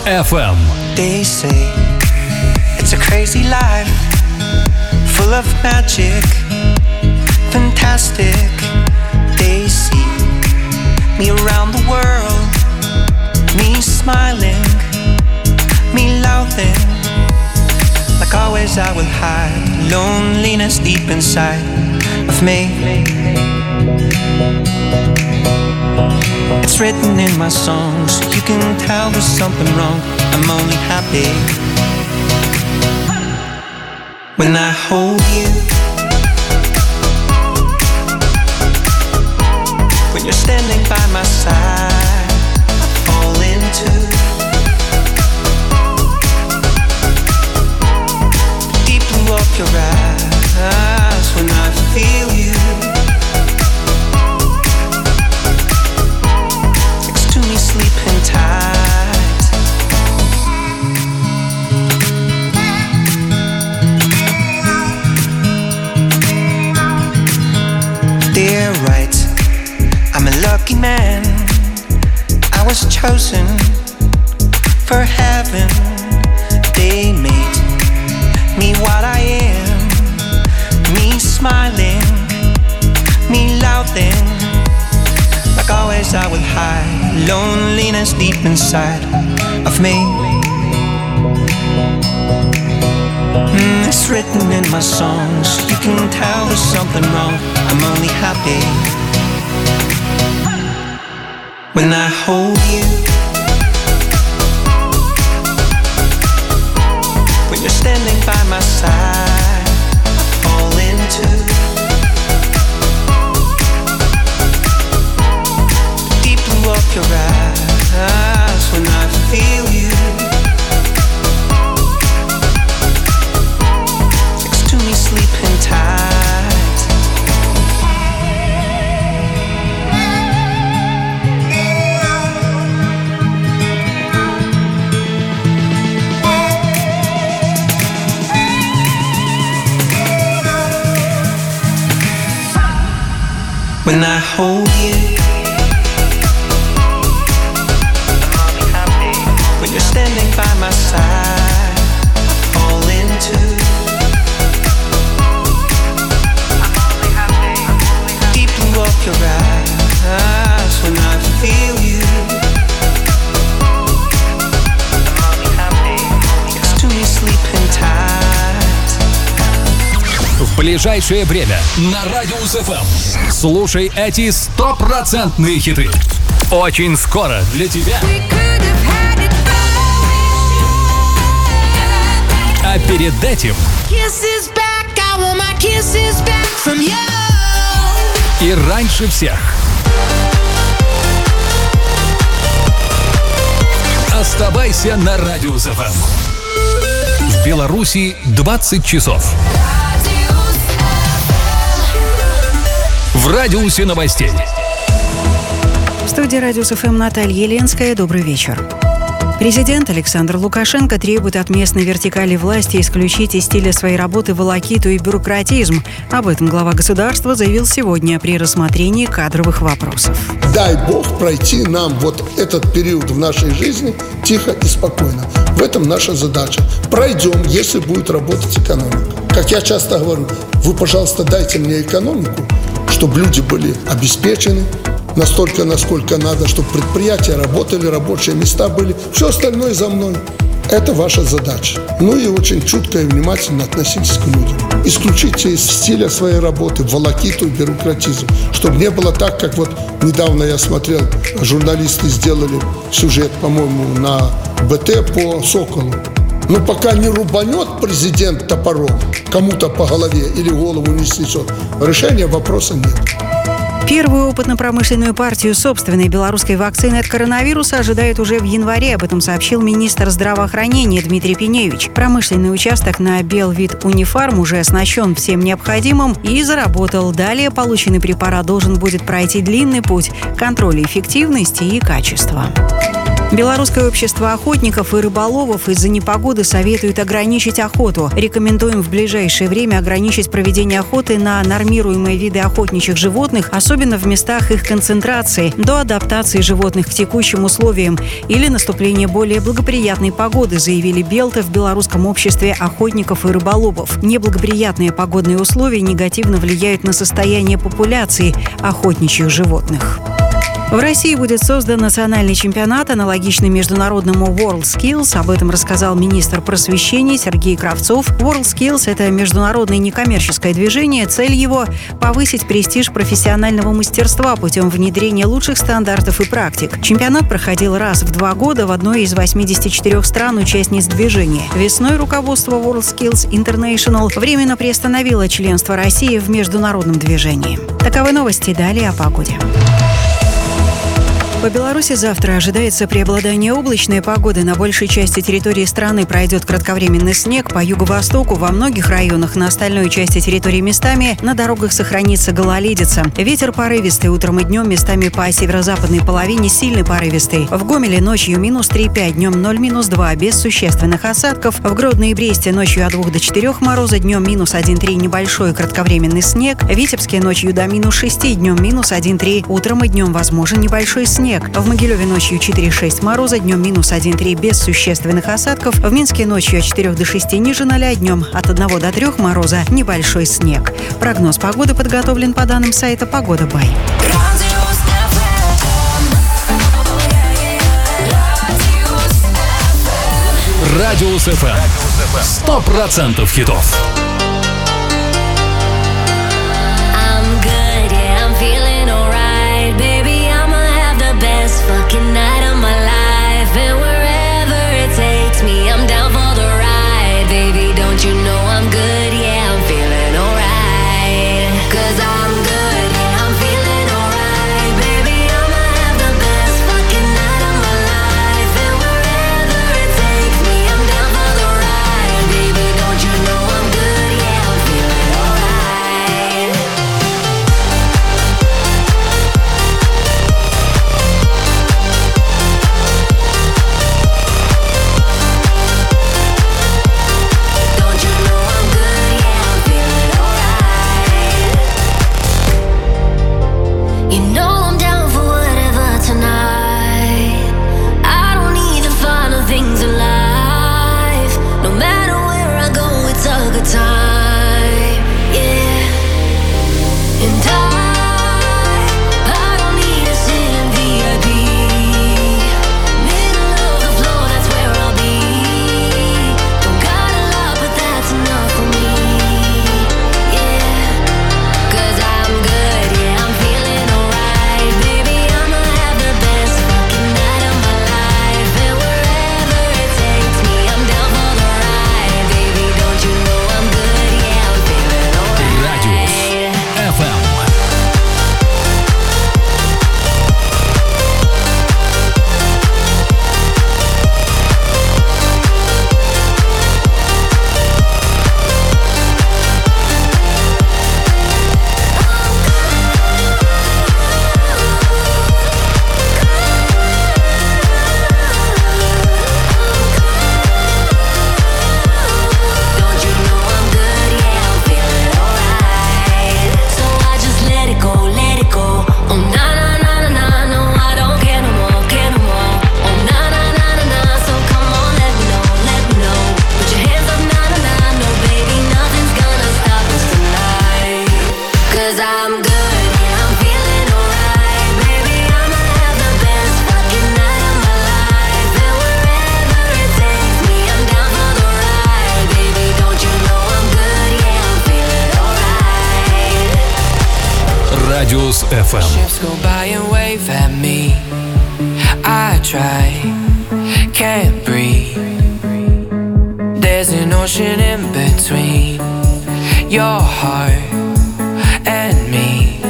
эф эм. They say it's a crazy life, full of magic, fantastic. They see me around the world, me smiling, me laughing. Like always I will hide loneliness deep inside of me. It's written in my songs, you can tell there's something wrong. I'm only happy when I hold you, when you're standing by my side. I fall into the deep blue of your eyes when I feel you next to me sleeping tight. They're right, I'm a lucky man. I was chosen for heaven. They made me what I am, me smiling, me laughing. Like always I will hide loneliness deep inside of me. Mm, it's written in my songs, you can tell there's something wrong. I'm only happy when I hold you, when you're standing by my side. I fall into the deep blue of your eyes when I feel you next to me sleeping tight. When I hold you, I'm only happy when you're standing by my side. I fall into I'm only happy, the deep blue of your eyes when I feel you. I'm only happy next to me sleeping tight. В ближайшее время на Радио эф эм слушай эти стопроцентные хиты. Очень скоро для тебя. А перед этим и раньше всех оставайся на Радио эф эм. В Беларуси двадцать часов. В радиусе новостей. В студии Радиус эф эм Наталья Еленская. Добрый вечер. Президент Александр Лукашенко требует от местной вертикали власти исключить из стиля своей работы волокиту и бюрократизм. Об этом глава государства заявил сегодня при рассмотрении кадровых вопросов. Дай Бог пройти нам вот этот период в нашей жизни тихо и спокойно. В этом наша задача. Пройдем, если будет работать экономика. Как я часто говорю, вы, пожалуйста, дайте мне экономику, чтобы люди были обеспечены настолько, насколько надо, чтобы предприятия работали, рабочие места были. Все остальное за мной. Это ваша задача. Ну и очень чутко и внимательно относитесь к людям. Исключите из стиля своей работы волокиту и бюрократизм, чтобы не было так, как вот недавно я смотрел, журналисты сделали сюжет, по-моему, на БТ по Соколу. Но пока не рубанет президент топором кому-то по голове или голову не снесет, решения вопроса нет. Первую опытно-промышленную партию собственной белорусской вакцины от коронавируса ожидают уже в январе. Об этом сообщил министр здравоохранения Дмитрий Пеневич. Промышленный участок на Белвит Унифарм уже оснащен всем необходимым и заработал. Далее полученный препарат должен будет пройти длинный путь контроля эффективности и качества. Белорусское общество охотников и рыболовов из-за непогоды советует ограничить охоту. Рекомендуем в ближайшее время ограничить проведение охоты на нормируемые виды охотничьих животных, особенно в местах их концентрации, до адаптации животных к текущим условиям или наступления более благоприятной погоды, заявили Белта в Белорусском обществе охотников и рыболовов. Неблагоприятные погодные условия негативно влияют на состояние популяции охотничьих животных. В России будет создан национальный чемпионат, аналогичный международному WorldSkills. Об этом рассказал министр просвещения Сергей Кравцов. WorldSkills – это международное некоммерческое движение. Цель его – повысить престиж профессионального мастерства путем внедрения лучших стандартов и практик. Чемпионат проходил раз в два года в одной из восьмидесяти четырёх стран-участниц движения. Весной руководство WorldSkills International временно приостановило членство России в международном движении. Таковы новости. Далее о погоде. По Беларуси завтра ожидается преобладание облачной погоды. На большей части территории страны пройдет кратковременный снег. По юго-востоку во многих районах, на остальной части территории местами на дорогах сохранится гололедица. Ветер порывистый утром и днем, местами по северо-западной половине сильный порывистый. В Гомеле ночью минус три-пять, днем ноль два, без существенных осадков. В Гродно и Бресте ночью от двух до четырёх мороза, днем минус один-три, небольшой кратковременный снег. В Витебске ночью до минус шести, днем минус один-три, утром и днем возможен небольшой снег. В Могилеве ночью четыре-шесть мороза, днем минус один-три, без существенных осадков. В Минске ночью от четырёх до шести ниже ноля, днем от одного до трёх мороза, небольшой снег. Прогноз погоды подготовлен по данным сайта Погода Бай. Радиус эф эм. Сто процентов хитов. Fucking night of my life, and wherever it takes me, I'm down for the ride. Baby, don't you know I'm good? Yeah, I'm feeling alright. Cause I'm good, yeah, I'm feeling alright. Baby, I'ma have the best fucking night of my life, and wherever it takes me, I'm down for the ride. Baby, don't you know I'm good? Yeah, I'm feeling alright. Радиус эф эм. Ships go by and wave at me. I try, can't breathe. There's an ocean in between your heart and me.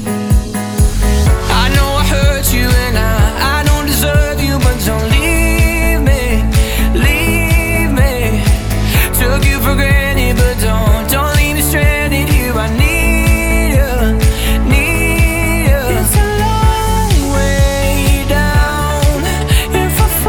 I know I hurt you and I, I don't deserve you, but don't leave me, leave me. Took you for granted, but don't, don't leave me stranded here. I need It's a long way down. If I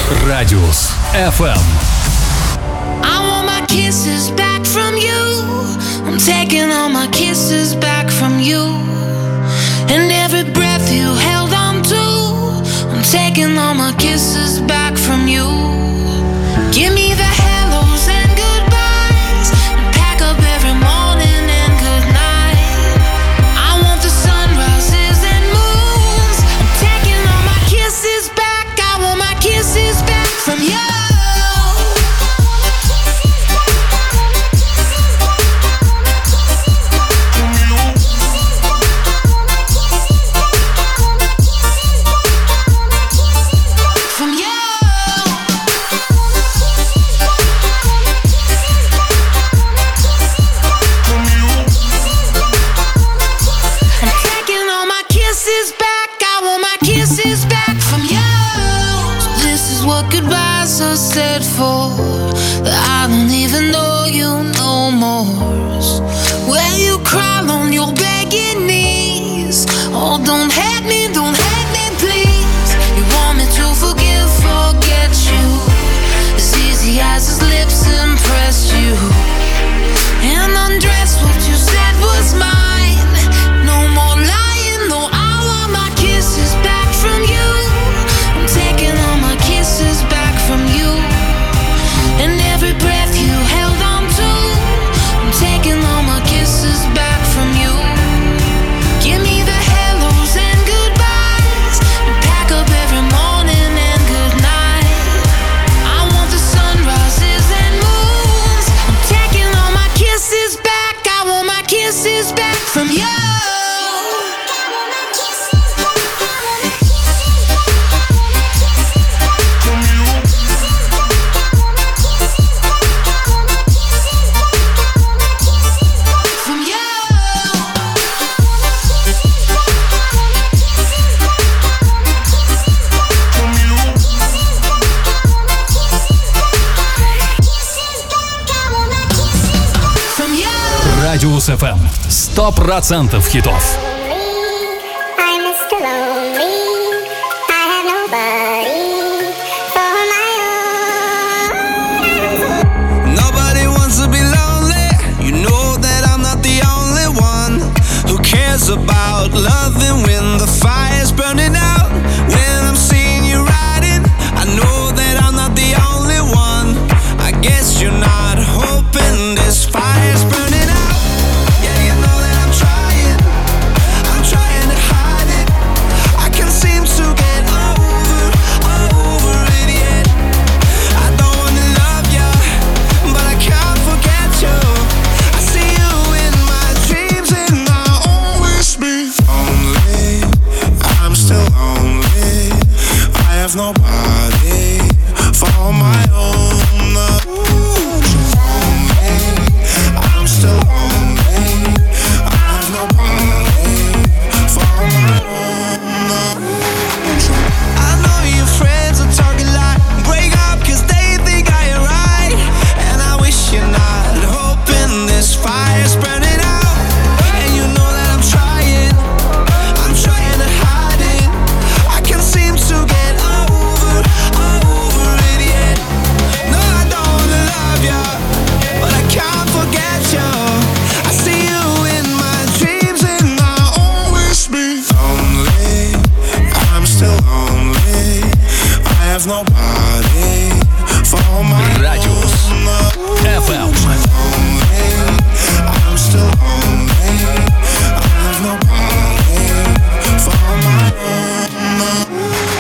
Радиус эф эм. I want my kisses back from you. I'm taking all my kisses back from you. And every breath you held on to, I'm taking all my kisses back from you. Give me the hellos and goodbyes, and pack up every morning and good night. I want the sunrises and moons. I'm taking all my kisses back. I want my kisses back from you. Said for that I don't even know you no more. Where you crawl on your begging knees. Oh, don't hate me, don't hate me, please. You want me to forgive, forget you, as easy as his lips impress you, and undress what you said was mine. No more lying, no, I want my kisses back from you. I'm taking all my kisses back from you. And every breath you held on to, I'm taking all my kisses back from you. Give me the hellos and goodbyes, and pack up every morning and good night. I want the sunrises and moons. I'm taking all my kisses back. I want my kisses back from you. Радиус эф эм. Сто процентов хитов. Nobody wants to be lonely. You know that I'm not the only one who cares about loving when the fire's burning out. When I'm seeing you riding, I know that I'm not the only one. I guess you're not hoping this fire's burning out. Yeah, you know that I'm trying. I'm trying to hide it. I can't seem to get over, over it yet. I don't wanna love you, but I can't forget you. I see you in my dreams and I always be lonely. I'm still lonely. I have nobody for my own. I'm still lonely. I have nobody for my own. I know your friends are talking like break up cause they think I am right. And I wish you're not hoping this fire's burning out. And you know that I'm trying. I'm trying to hide it. I can't seem to get over, over it yet. No, I don't wanna love you, but I can't forget you. I see you in my dreams and I always be lonely. I'm still lonely. I have nobody for my Радиус эф эм. I'm still lonely. I have nobody for my own.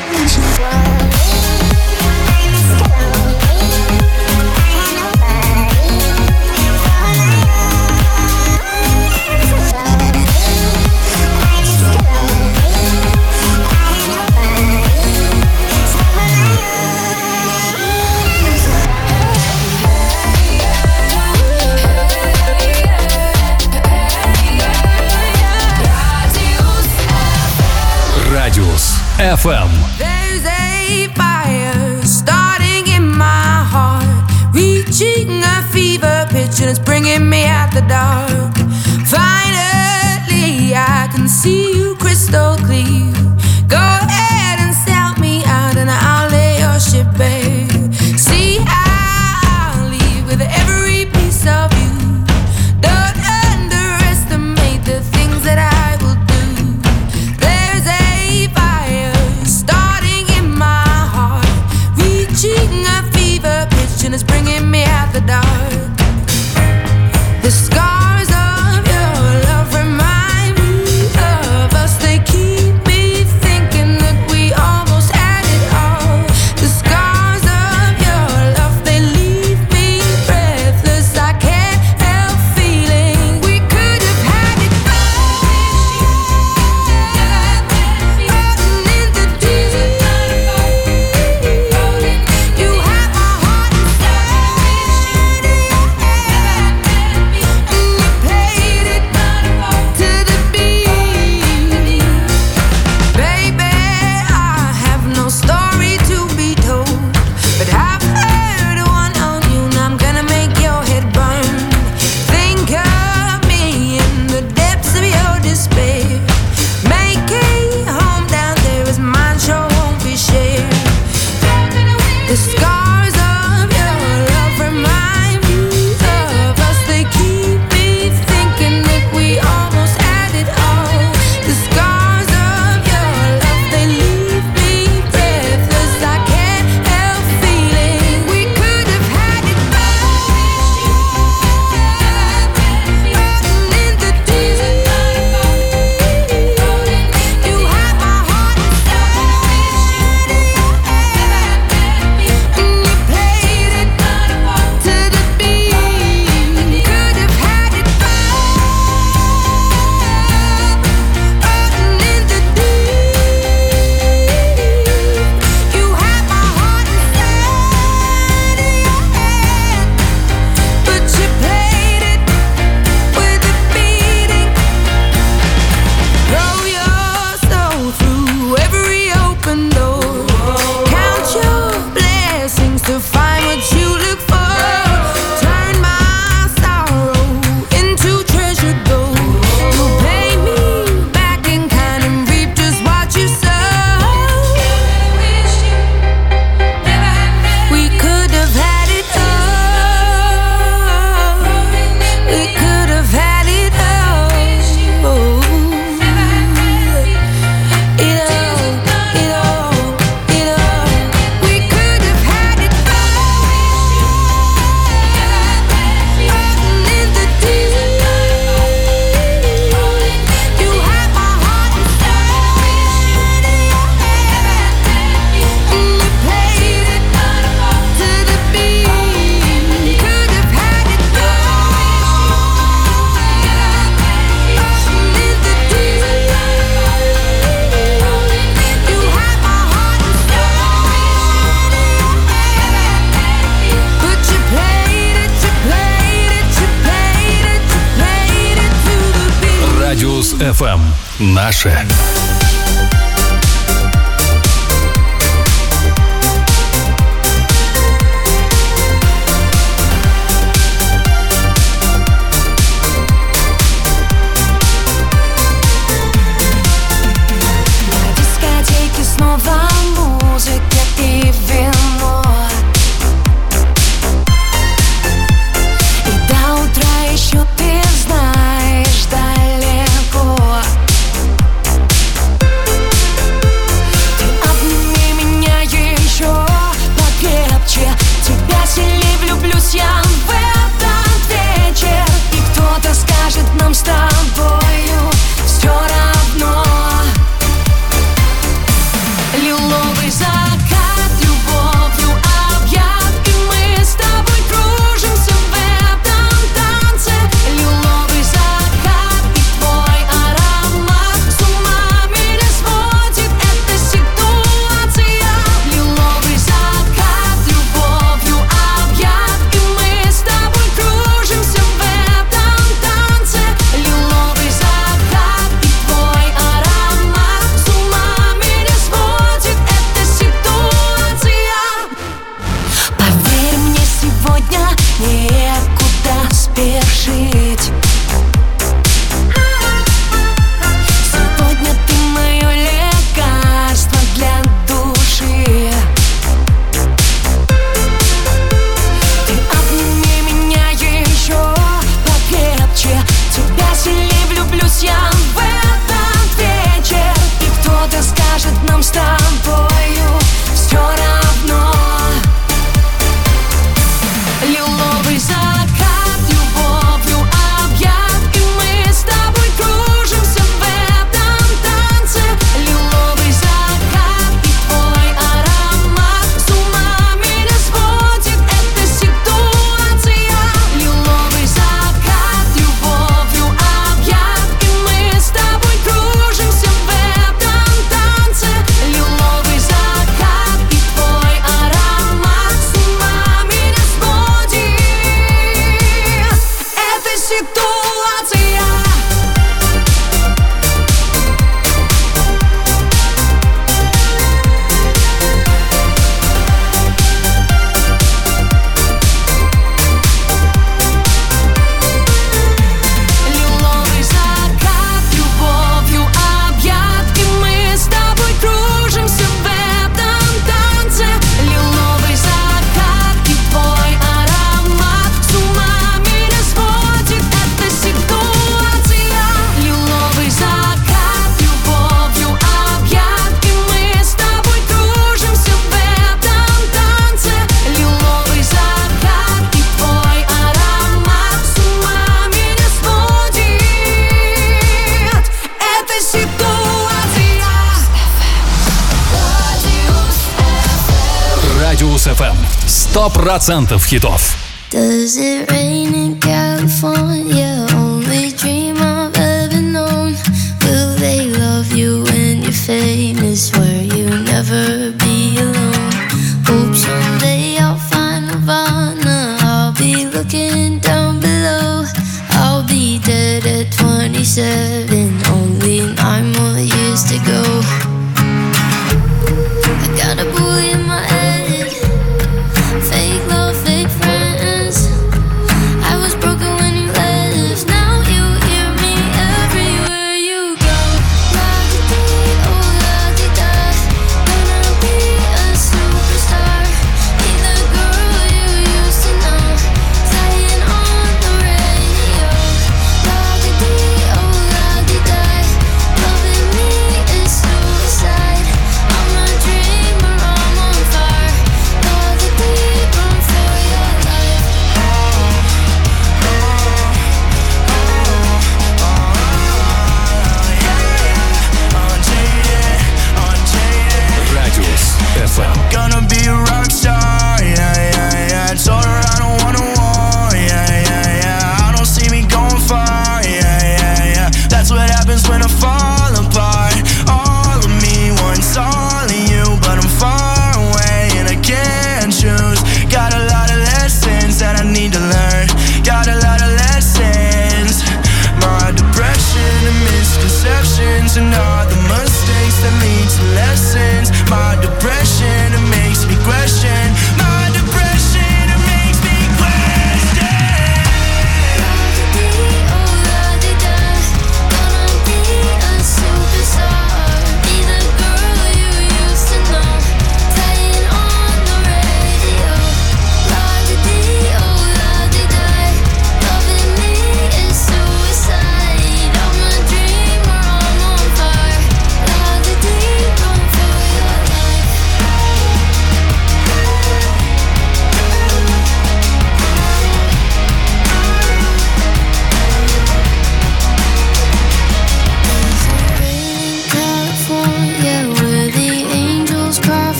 Радиус эф эм. There's a fire starting in my heart, reaching a fever pitch and it's bringing me out the dark. Finally, I can see you crystal clear. Go ahead and sell me out and I'll lay your ship bare. эф эм. Наше. Снова музыка и вино, и до утра еще ты знаешь далеко. Ты обними меня еще покрепче, тебя сильнее влюблюсь я в этот вечер. И кто-то скажет нам с тобою все равно. Лиловый закат любовью объят, и мы с тобой кружимся в этом танце. Лиловый закат и твой аромат с ума меня сводит эта ситуация. Лиловый закат любовью объят, и мы с тобой кружимся в этом танце. Лиловый закат и твой аромат с ума меня сводит эта ситуация. Поверь мне, сегодня некуда спешить. Сегодня ты мое лекарство для души. Ты обними меня еще покрепче, тебя сильнее влюблюсь я в этот вечер. И кто-то скажет нам с тобою все равно. Лиловый закат любовью объят, и мы с тобой кружимся в этом танце. Лиловый закат и твой аромат с ума меня сводит эта ситуация. Лиловый закат любовью объят, и мы с тобой кружимся в этом танце. Лиловый закат и твой аромат с ума меня сводит эта ситуация. Лиловый закат любовью объят, и мы с тобой кружимся в этом танце. Лиловый закат и твой аромат с ума меня сводит эта ситуация. Лиловый закат любовью объят, и мы с тобой кружимся в этом танце. Лиловый закат и твой аромат с ума меня сводит эта ситуация. Радиус эф эм. Сто процентов хитов. Does it rain in California? Only dream I've ever known. Will they love you when you're famous, where you never be alone? Hope someday I'll find Nirvana. I'll be looking down below. I'll be dead at twenty-seven. Only nine more years to go. I got a bully in my head. Fake love, fake friends. I was broken when you left. Now you hear me everywhere you go. La-di-di, oh la-di-da. Gonna be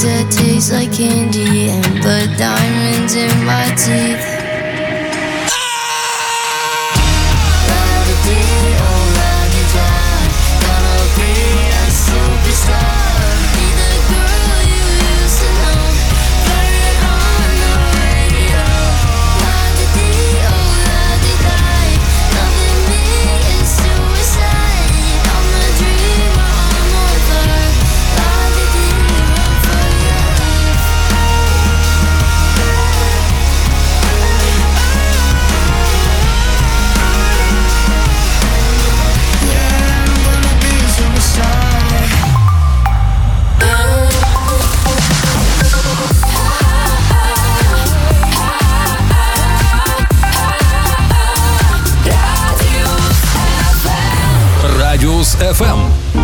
that taste like candy and the diamonds in my teeth. Радиус эф эм.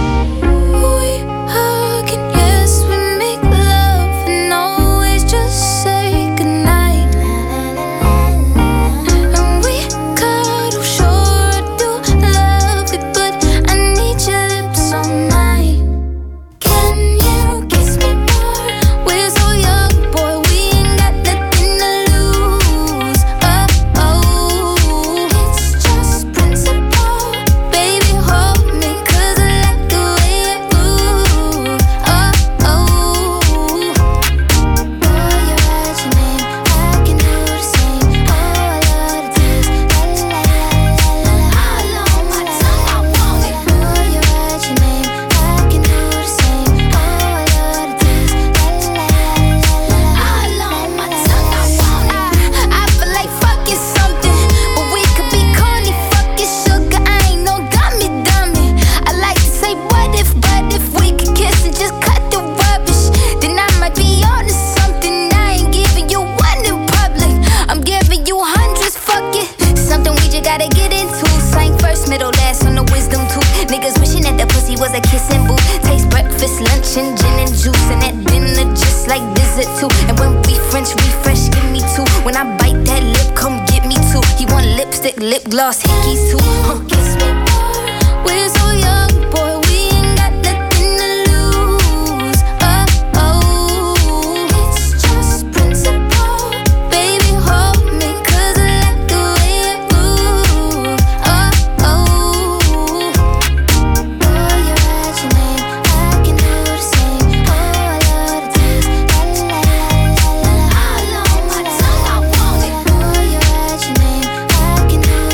Lip gloss, hickeys too. Huh. Kiss me more. We're so young, boy. We ain't got nothing to lose. Oh, oh. It's just principle. Baby, hold me, 'cause I like the way it moves. Oh, oh. Boy, you write your name, I can do the same. Oh, I love the taste. La la la la la la. All on my tongue, I want it. Boy, you write your name, I can do.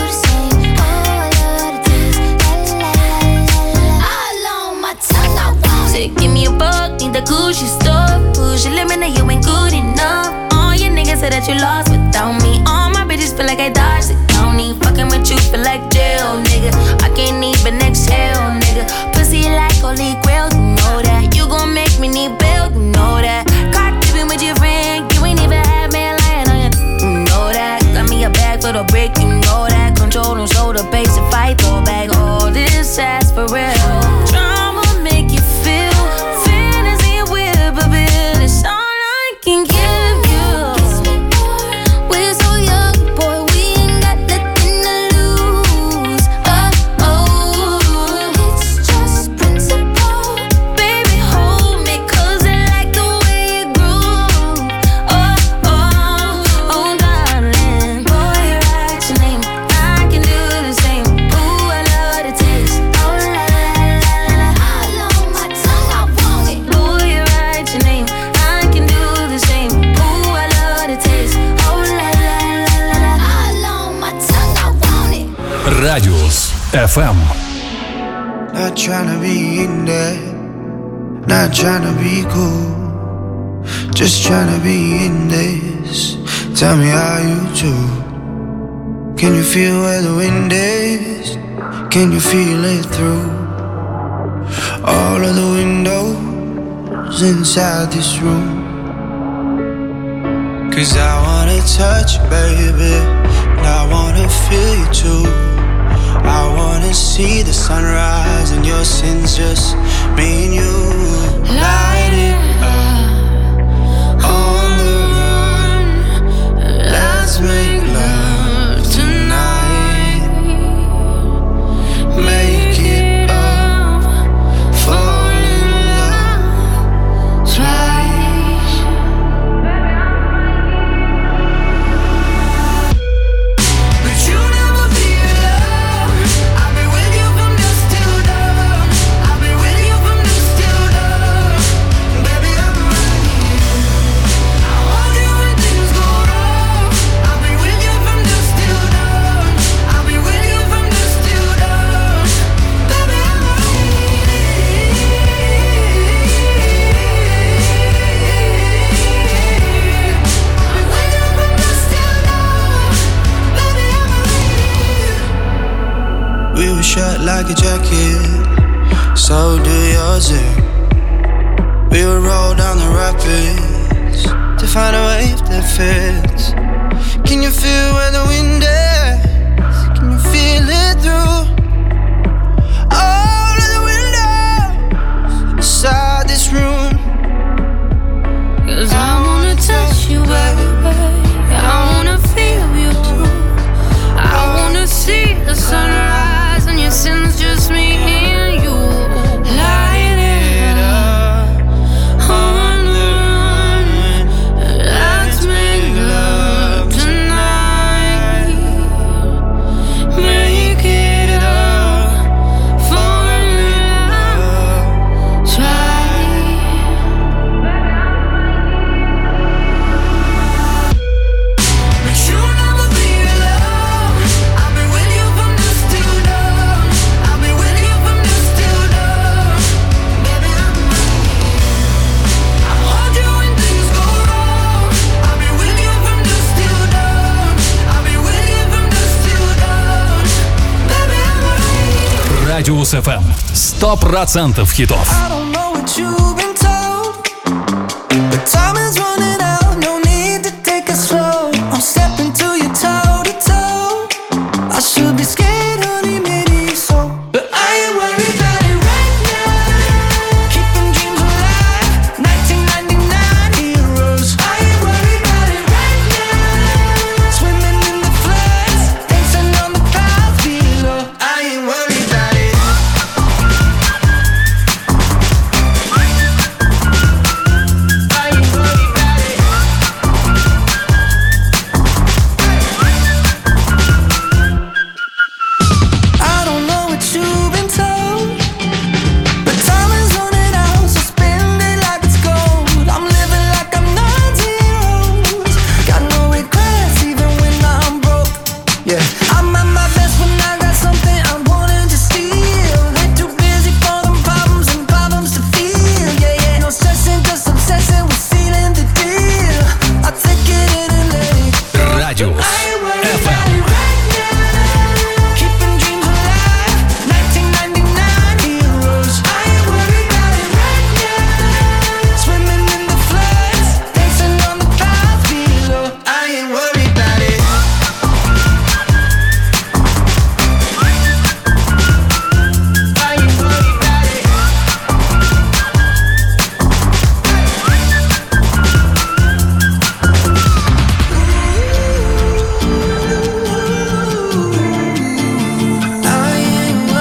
Give me a buck, need the Gucci store. Push your limit, now you ain't good enough. All your niggas say that you lost without me. All my bitches feel like I dodged the county. Fucking with you feel like jail, nigga. I can't even exhale, nigga. Pussy like holy grail, you know that. You gon' make me need bail, you know that. Caught dipping with your friend, you ain't even had me lying on you, you know that. Got me a bag for the brick, you know that. Control don't show the base if I throw back all this ass for real. Drama make you feel. It's all I can give you. Kiss me more. We're so young, boy. We ain't got nothing to lose. Oh, oh. It's just principle. Baby, hold me, 'cause I like the way you groove. Oh, oh, oh, darling. Boy, you write your name, I can do the same. Ooh, I love the taste. Oh, la, la, la, la, la. All on my tongue, I want it. Boy, you write your name, Радиус эф эм. Not tryna be in there, not tryna be cool, just tryna be in this. Tell me how you do. Can you feel where the wind is? Can you feel it through all of the windows inside this room? 'Cause I wanna touch you, baby, and I wanna feel you too. I wanna see the sunrise and your sins, just me and you. Light it up on the run. Let's make love tonight. Make it up, fall in love twice. like a jacket, so do yours. Yeah. We would roll down the rapids to find a wave that fits. Can you feel where the wind is? Can you feel it through all of the windows inside this room? 'Cause I wanna touch you, baby. I wanna feel you too. I wanna see the sunrise and your sins, just me and you. Light it up on the run. Let's make love tonight. Make it up for love. Try. But you'll never be alone. I'll be with you from dusk till dawn. I'll be with you from dusk till dawn. Baby, I'm I'll hold you when things go wrong. I'll be with you from dusk till dawn. I'll be with you from dusk till dawn. Baby, I'm right. Радиус эф эм. Сто процентов хитов. I don't know what you've been told, but time is running out. No need to take it slow. I'm stepping to you toe to toe. I should be scared, honey, maybe so, but I ain't worried about it right now. Keeping dreams alive, nineteen ninety-nine heroes. I ain't worried about it right now. Swimming in the floods, dancing on the clouds below. I ain't worried about it. I don't know what you've been told, but time is running out, so spend it like it's gold. I'm living like I'm not zeros. Got no regrets even when I'm broke. Yeah, I'm at my best when I got something I'm wanting to steal. They're too busy for them problems and problems to feel. Yeah, yeah, no stressing, just obsessing with sealing the deal. I take it in and let it go. Радиус эф эм. Keeping dreams alive, nineteen ninety-nine heroes. I ain't worried about it right now. Swimming in the floods, dancing on the clouds below. I ain't worried about it. I ain't worried about it. I ain't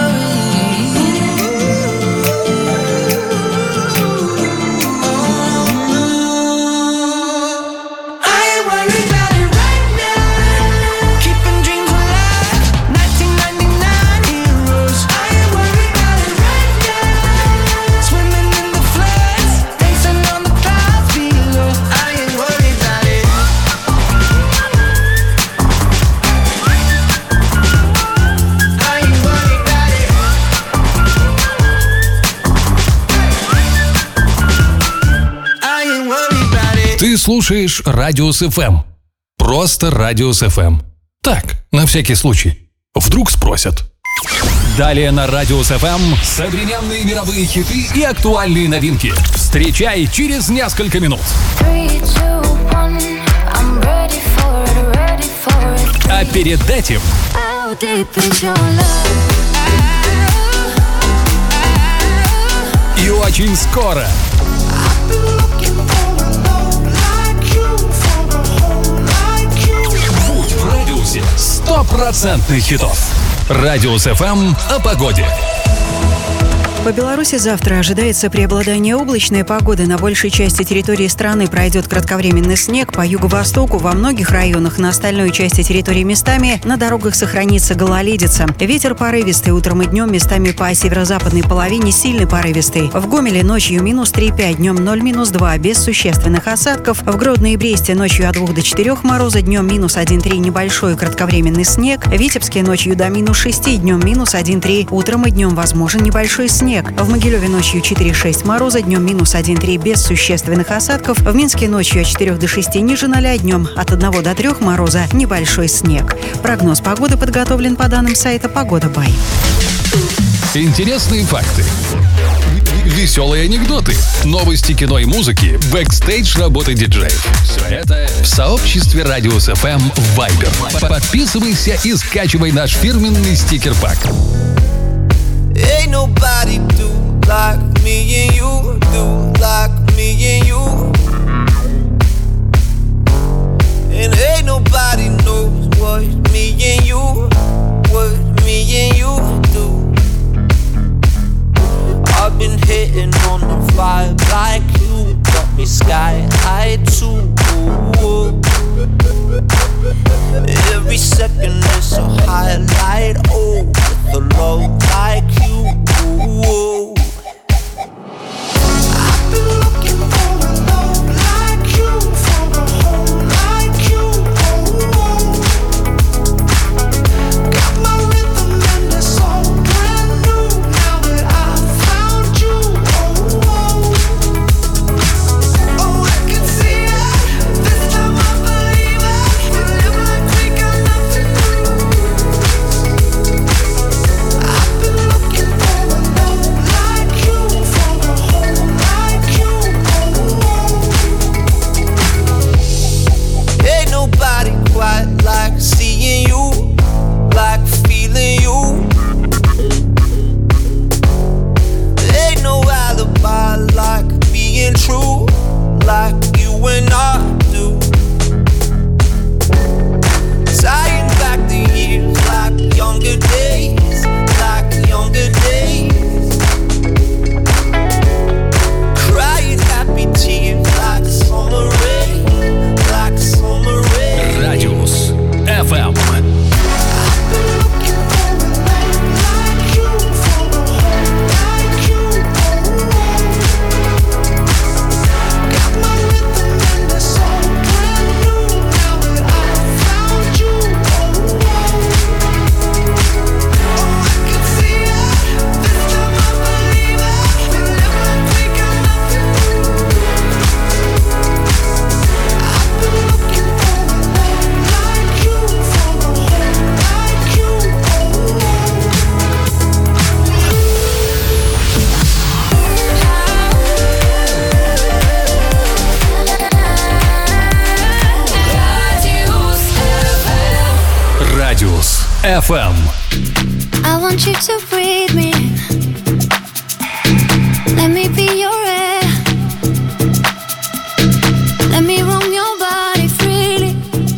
I ain't worried about it right now. Keeping dreams alive, nineteen ninety-nine heroes. I ain't worried about it right now. Swimming in the floods, dancing on the clouds below. I ain't worried about it. I ain't worried about it. I ain't worried about it. Ты слушаешь Радиус эф эм. Просто Радиус эф эм. Так, на всякий случай. Вдруг спросят. Далее на Радиус эф эм современные мировые хиты и актуальные новинки. Встречай через несколько минут. Three, two, one, I'm ready for it, ready for it. А перед этим How deep is your love? и очень скоро будь в радиусе стопроцентных хитов. Радиус эф эм о погоде. По Беларуси завтра ожидается преобладание облачной погоды. На большей части территории страны пройдет кратковременный снег. По юго-востоку во многих районах, на остальной части территории местами на дорогах сохранится гололедица. Ветер порывистый утром и днем, местами по северо-западной половине сильный порывистый. В Гомеле ночью минус три-пять, днем ноль-два, без существенных осадков. В Гродно и Бресте ночью от двух до четырёх мороза, днем минус один-три, небольшой кратковременный снег. В Витебске ночью до минус шести, днем минус один-три. Утром и днем возможен небольшой снег. снег. В Могилеве ночью четыре-шесть мороза, днем минус один-три без существенных осадков. В Минске ночью от четырёх до шести ниже ноля, днем от одного до трёх мороза, небольшой снег. Прогноз погоды подготовлен по данным сайта Погода Бай. Интересные факты. Веселые анекдоты, новости кино и музыки, бэкстейдж работы диджеев. Все это в сообществе Радио эс эф эм в Viber. Подписывайся и скачивай наш фирменный стикер-пак. Ain't nobody do like me and you, do like me and you. And ain't nobody knows what me and you, what me and you do. I've been hitting on the vibe like you, got me sky high too. Every second is a highlight, oh, with a love like you. I've been looking for a love like you, for a home like you. Got my rhythm and it's all brand new now that I found you. Oh, oh, I can see it. This time I believe it. We live like we got nothing to lose. I've been looking for a love like you, for a home like you. Ain't nobody quite like seeing you, like feeling you. Ain't no alibi like being true, like you and I do. Tying back the years like younger days, like younger days. Crying happy tears like summer rain, like summer rain. Радиус эф эм. Радиус эф эм. I want you to breathe me. Let me be your air. Let me roam your body freely.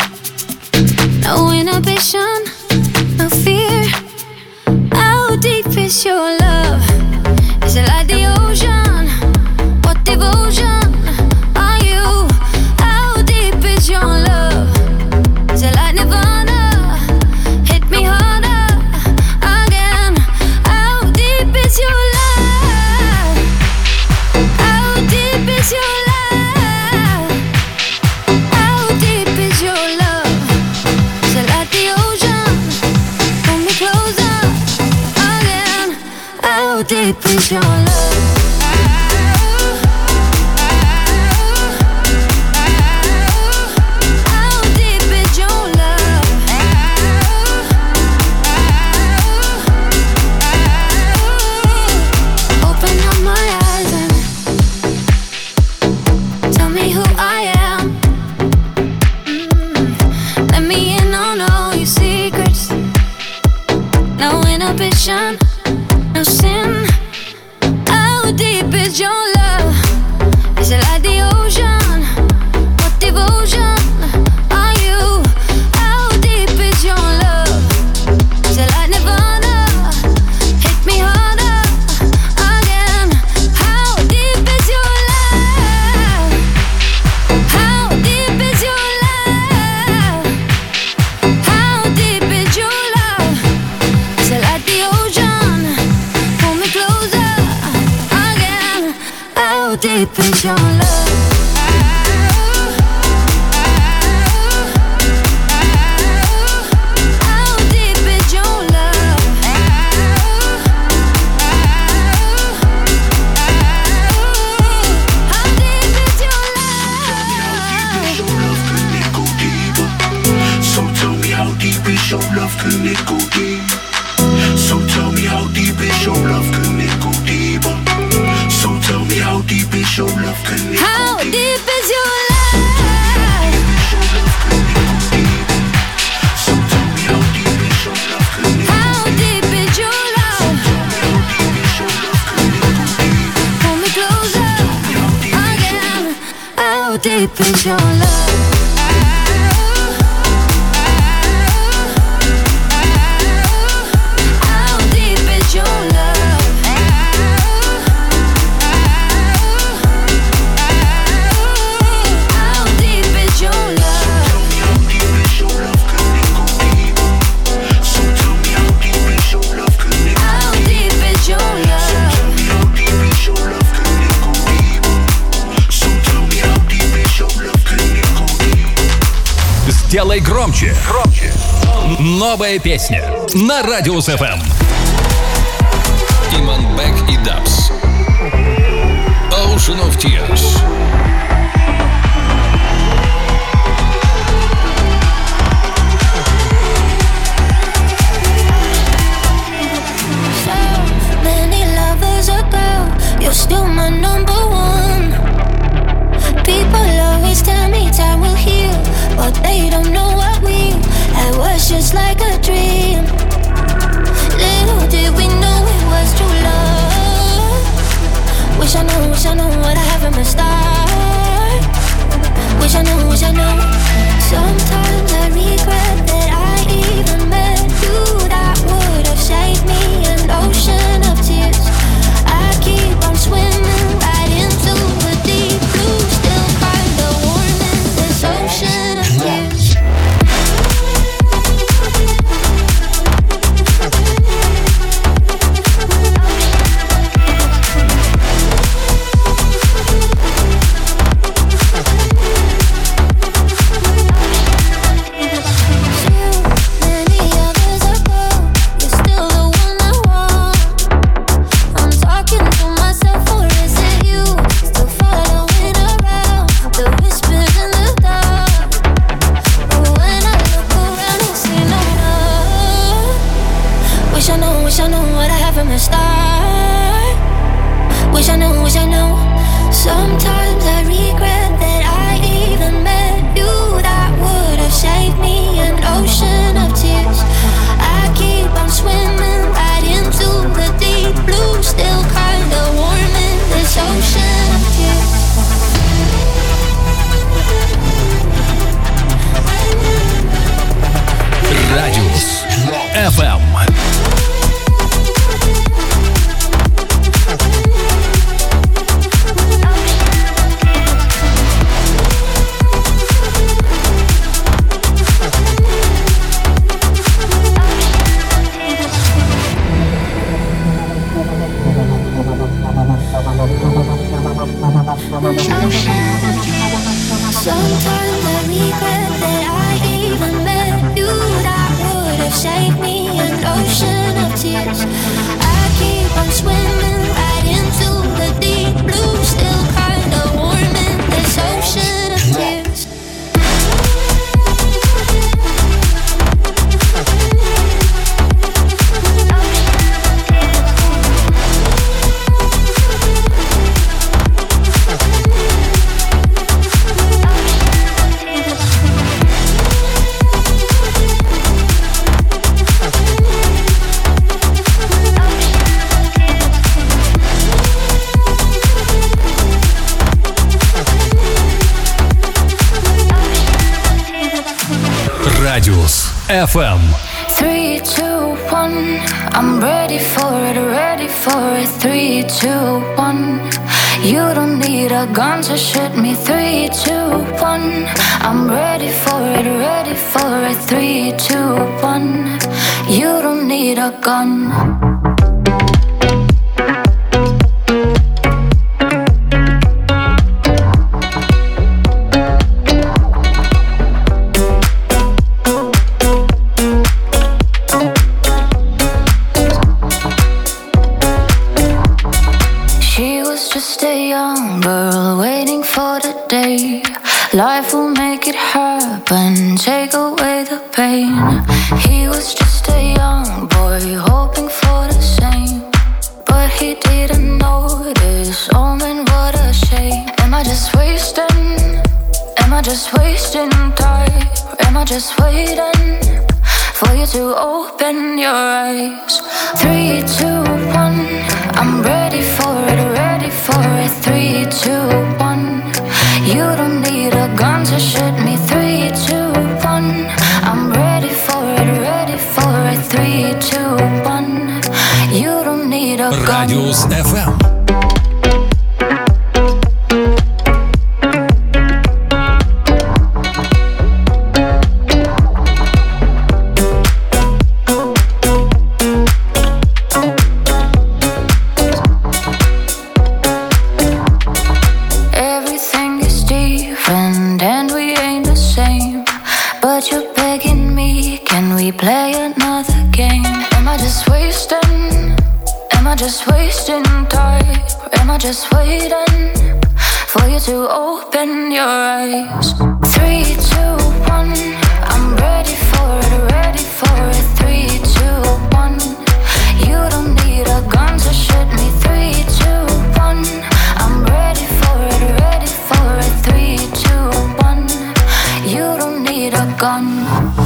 No inhibition, no fear. How deep is your love? Is it like the ocean? What devotion are you? How deep is your love? Is it like Nirvana? Hit me harder again. How deep is your love? How deep is your love? How deep is your love? Is it like the ocean? Pull me closer again. How deep is your love? No sin. How deep is your love? Is it like the ocean? What devotion are you? How deep is your love? Is it like Nirvana? Hit me harder again. How deep is your love? How deep is your love? How deep is your love? Is it like the ocean? Pull me closer again. How deep is your love? How deep is your love? How deep is your love? How deep is your love? Pull me closer again. How deep is your love? Сделай громче. Громче. Новая песня на Радиус эф эм. Imanbek и Dubs. Ocean of Tears. So many lovers ago, you're still my number one. People always tell me time will heal, but they don't know what we had was just like a dream. Little did we know it was true love. Wish I knew, wish I knew what I have from the start. Wish I knew, wish I knew. Sometimes I regret that I even met you. That would have saved me an ocean of tears. I keep on swimming right into the deep blue, still kinda warm in this ocean of tears. Sometimes I regret that I even met you. That would have saved me an ocean of tears. I keep on swimming right into the deep blue, still kinda warm in this ocean of tears. Радиус эф эм. Sometimes I regret that I even met you. That would have saved me an ocean of tears. I keep on swimming right into the deep blue, still kinda warm in this ocean of tears. Радиус эф эм. Three, two, one. I'm ready for it, ready for it. Three, two, one. You don't need a gun to shoot me. Three, two, one. I'm ready for it, ready for it. Three, two, one. You don't need a gun. Life will make it happen, take away the pain. He was just a young boy hoping for the same, but he didn't notice, oh man, what a shame. And just wasting? Am I just wasting time? Or am I just waiting for you to open your eyes? Three, two, one. I'm ready for it, ready for it. Three, two, one. You don't need a gun to shoot me. Three, two, one. I'm ready for it, ready for it. Three, two, one. You don't need a gun. Радиус эф эм. Play another game. Am I just wasting? Am I just wasting time? Or am I just waiting for you to open your eyes? Three, two, one. I'm ready for it, ready for it. Three, two, one. You don't need a gun to shoot me. Three, two, one. I'm ready for it, ready for it. Three, two, one. You don't need a gun.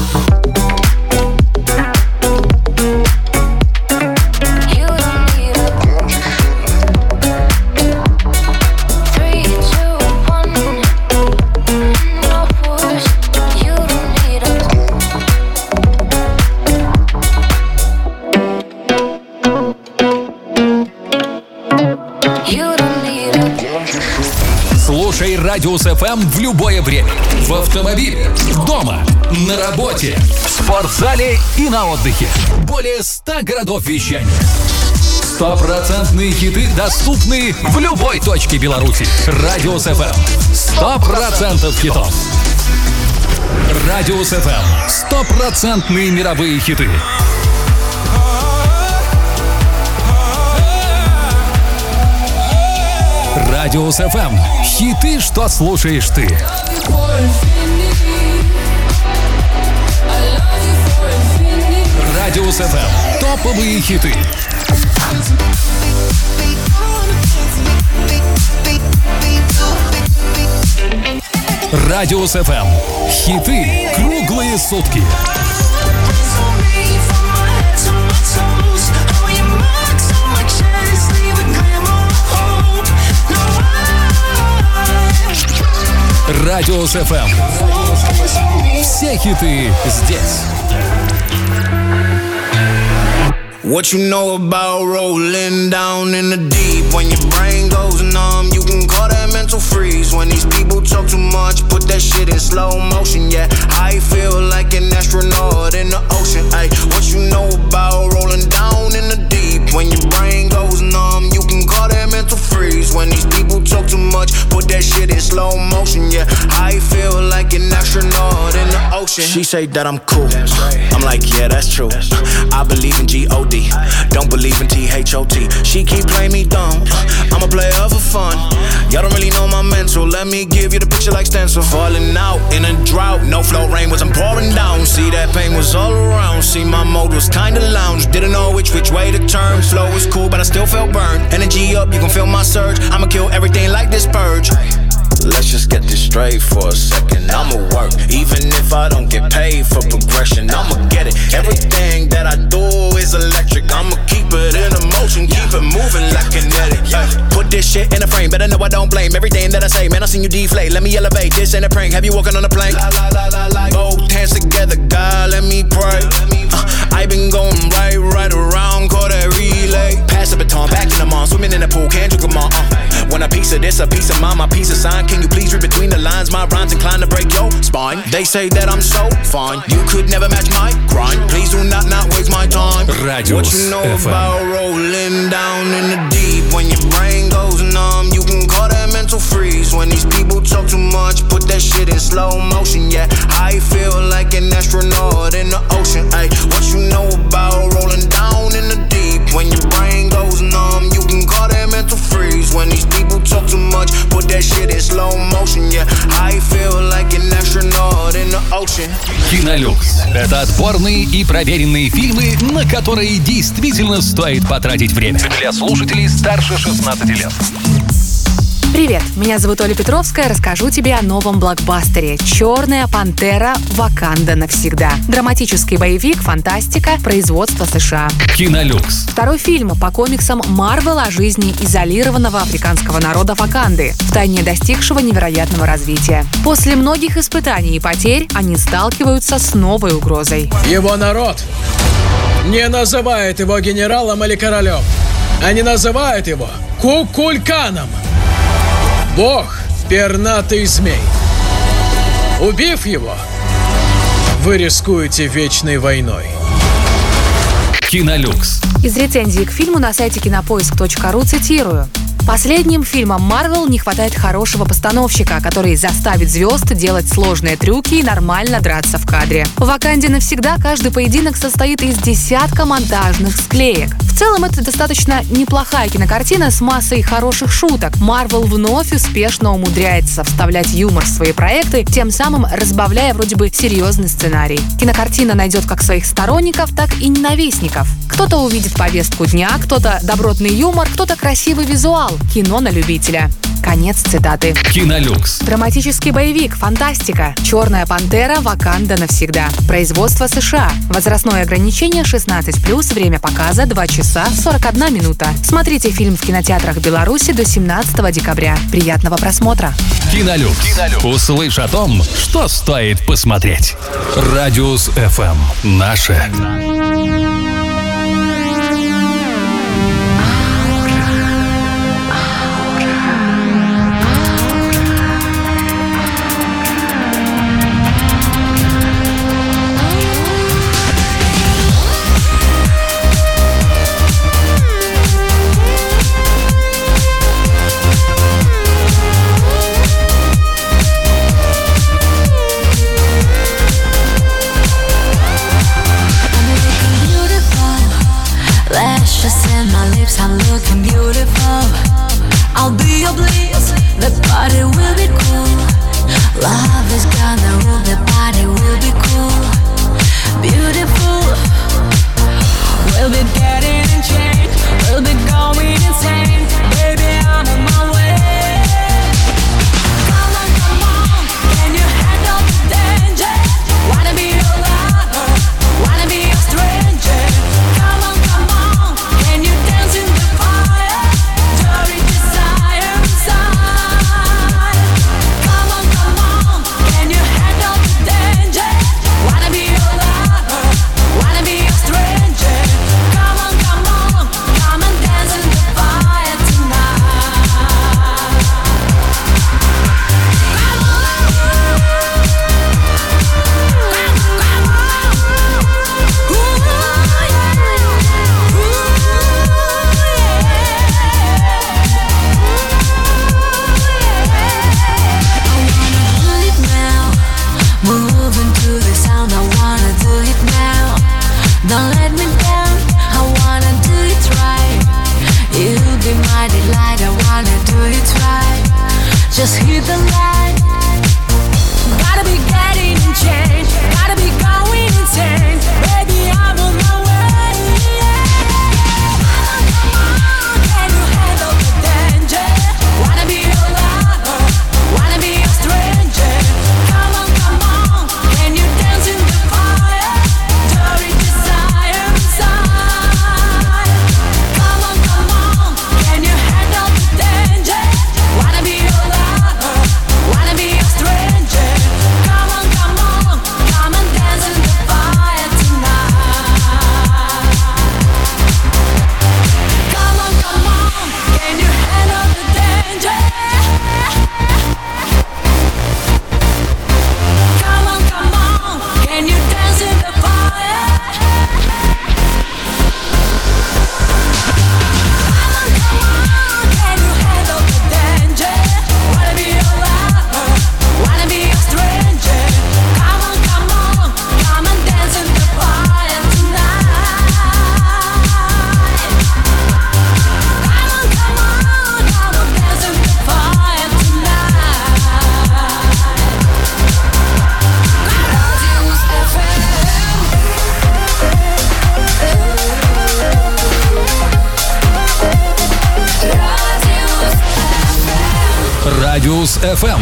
Слушай Радиус эф эм в любое время. В автомобиле, дома, на работе, в спортзале и на отдыхе. Более ста городов вещания. Стопроцентные хиты доступны в любой точке Беларуси. Радиус эф эм. Сто процентов хитов. Радиус эф эм. Стопроцентные мировые хиты. Радиус эф эм. Хиты, что слушаешь ты. Радиус эф эм. Топовые хиты. Радиус эф эм. Хиты круглые сутки. Радиус эф эм. Все хиты здесь. What you know about rolling down in the deep? When your brain goes numb, you can call that mental freeze. When these people talk too much, put that shit in slow motion. Yeah, I feel like an astronaut in the ocean. Ay, what you know about rolling down in the deep? When your brain goes numb, you can call that mental freeze. When these people talk too much, put that shit in slow motion. Yeah, I feel like an astronaut in the ocean. She say that I'm cool. I'm like, yeah, that's true. I believe in G O D. Don't believe in T H O T. She keep playing me dumb. I'm a player for fun. Y'all don't really know my mental. Let me give you the picture like stencil. Falling out in a drought. No flow rain wasn't pouring down. See that pain was all around. See my mode was kinda lounge. Didn't know which which way to turn. Flow was cool but I still felt burned. Energy up, you can feel my surge. I'ma kill everything like this purge. Let's just get this straight for a second. I'ma work, even if I don't get paid for progression. I'ma get it. Everything that I do is electric. I'ma keep it in motion, keep it moving like kinetic. Ay, put this shit in a frame, better know I don't blame everything that I say. Man, I seen you deflate. Let me elevate. This ain't a prank. Have you walking on a plane? Both hands together, God, let me pray. Uh, I been going right, right around, call that relay. Pass the baton, back in the mall, swimming in the pool, can't drink them all. Uh, when a piece of this, a piece of mine, my piece of sign. Can you please read between the lines? My rhymes inclined to break your spine. They say that I'm so fine. You could never match my grind. Please do not not waste my time. Радиус What you know эф эм. about rolling down in the deep? When your brain goes numb, you can call that mental freeze. When these people talk too much, put that shit in slow motion. Yeah, I feel like an astronaut in the ocean. Ay, what you know about rolling down in the deep? When your brain goes numb, you can call that mental freeze. When these people talk too much, put that shit in slow motion. Yeah, I feel like an astronaut in the ocean. Кинолюкс – это отборные и проверенные фильмы, на которые действительно стоит потратить время. Для слушателей старше шестнадцати лет. Привет, меня зовут Оля Петровская. Расскажу тебе о новом блокбастере «Черная пантера. Ваканда навсегда». Драматический боевик, фантастика, производство США. Кинолюкс. Второй фильм по комиксам Марвел о жизни изолированного африканского народа Ваканды, втайне достигшего невероятного развития. После многих испытаний и потерь они сталкиваются с новой угрозой. Его народ не называет его генералом или королем. Они называют его Кукульканом. Бог — пернатый змей. Убив его, вы рискуете вечной войной. Кинолюкс. Из рецензии к фильму на сайте кинопоиск точка ру цитирую. Последним фильмам Marvel не хватает хорошего постановщика, который заставит звезд делать сложные трюки и нормально драться в кадре. В «Ваканде навсегда» каждый поединок состоит из десятка монтажных склеек. В целом это достаточно неплохая кинокартина с массой хороших шуток. Marvel вновь успешно умудряется вставлять юмор в свои проекты, тем самым разбавляя вроде бы серьезный сценарий. Кинокартина найдет как своих сторонников, так и ненавистников. Кто-то увидит повестку дня, кто-то добротный юмор, кто-то красивый визуал. Кино на любителя. Конец цитаты. Кинолюкс. Драматический боевик, фантастика. «Черная пантера. Ваканда навсегда». Производство США. Возрастное ограничение шестнадцать плюс. Время показа два часа сорок одна минута. Смотрите фильм в кинотеатрах Беларуси до семнадцатого декабря. Приятного просмотра. Кинолюкс. Кинолюкс. Услышь о том, что стоит посмотреть. Радиус эф эм. Наше. And my lips are looking beautiful. I'll be your bliss. The party will be cool. Love is gonna rule. The party will be cool. Beautiful. We'll be getting in change. We'll be going insane. Baby, I'm on my way. Come on, come on. Can you handle the danger? Wanna be your lover. Wanna be your stranger. Come on, come on. Can you dance in the fire? Dirty desire inside. Come on, come on. Can you handle the danger? Wanna be your lover? Wanna be your stranger? Come on, come on. Come and dance in the fire tonight. Come on. Come, come on. Ooh, yeah. Moving to the sound, I wanna do it now. Don't let me down, I wanna do it right. You'll be my delight, I wanna do it right. Just hit the light. Gotta be getting in change, gotta be going insane. Baby, I'm on my way. Can you handle the danger? Wanna be your lover, wanna be your stranger. Come on, come on, can you dance in the fire? Dirty desire inside. Come on, come on, can you handle the danger? Wanna be your lover, Радиус эф эм.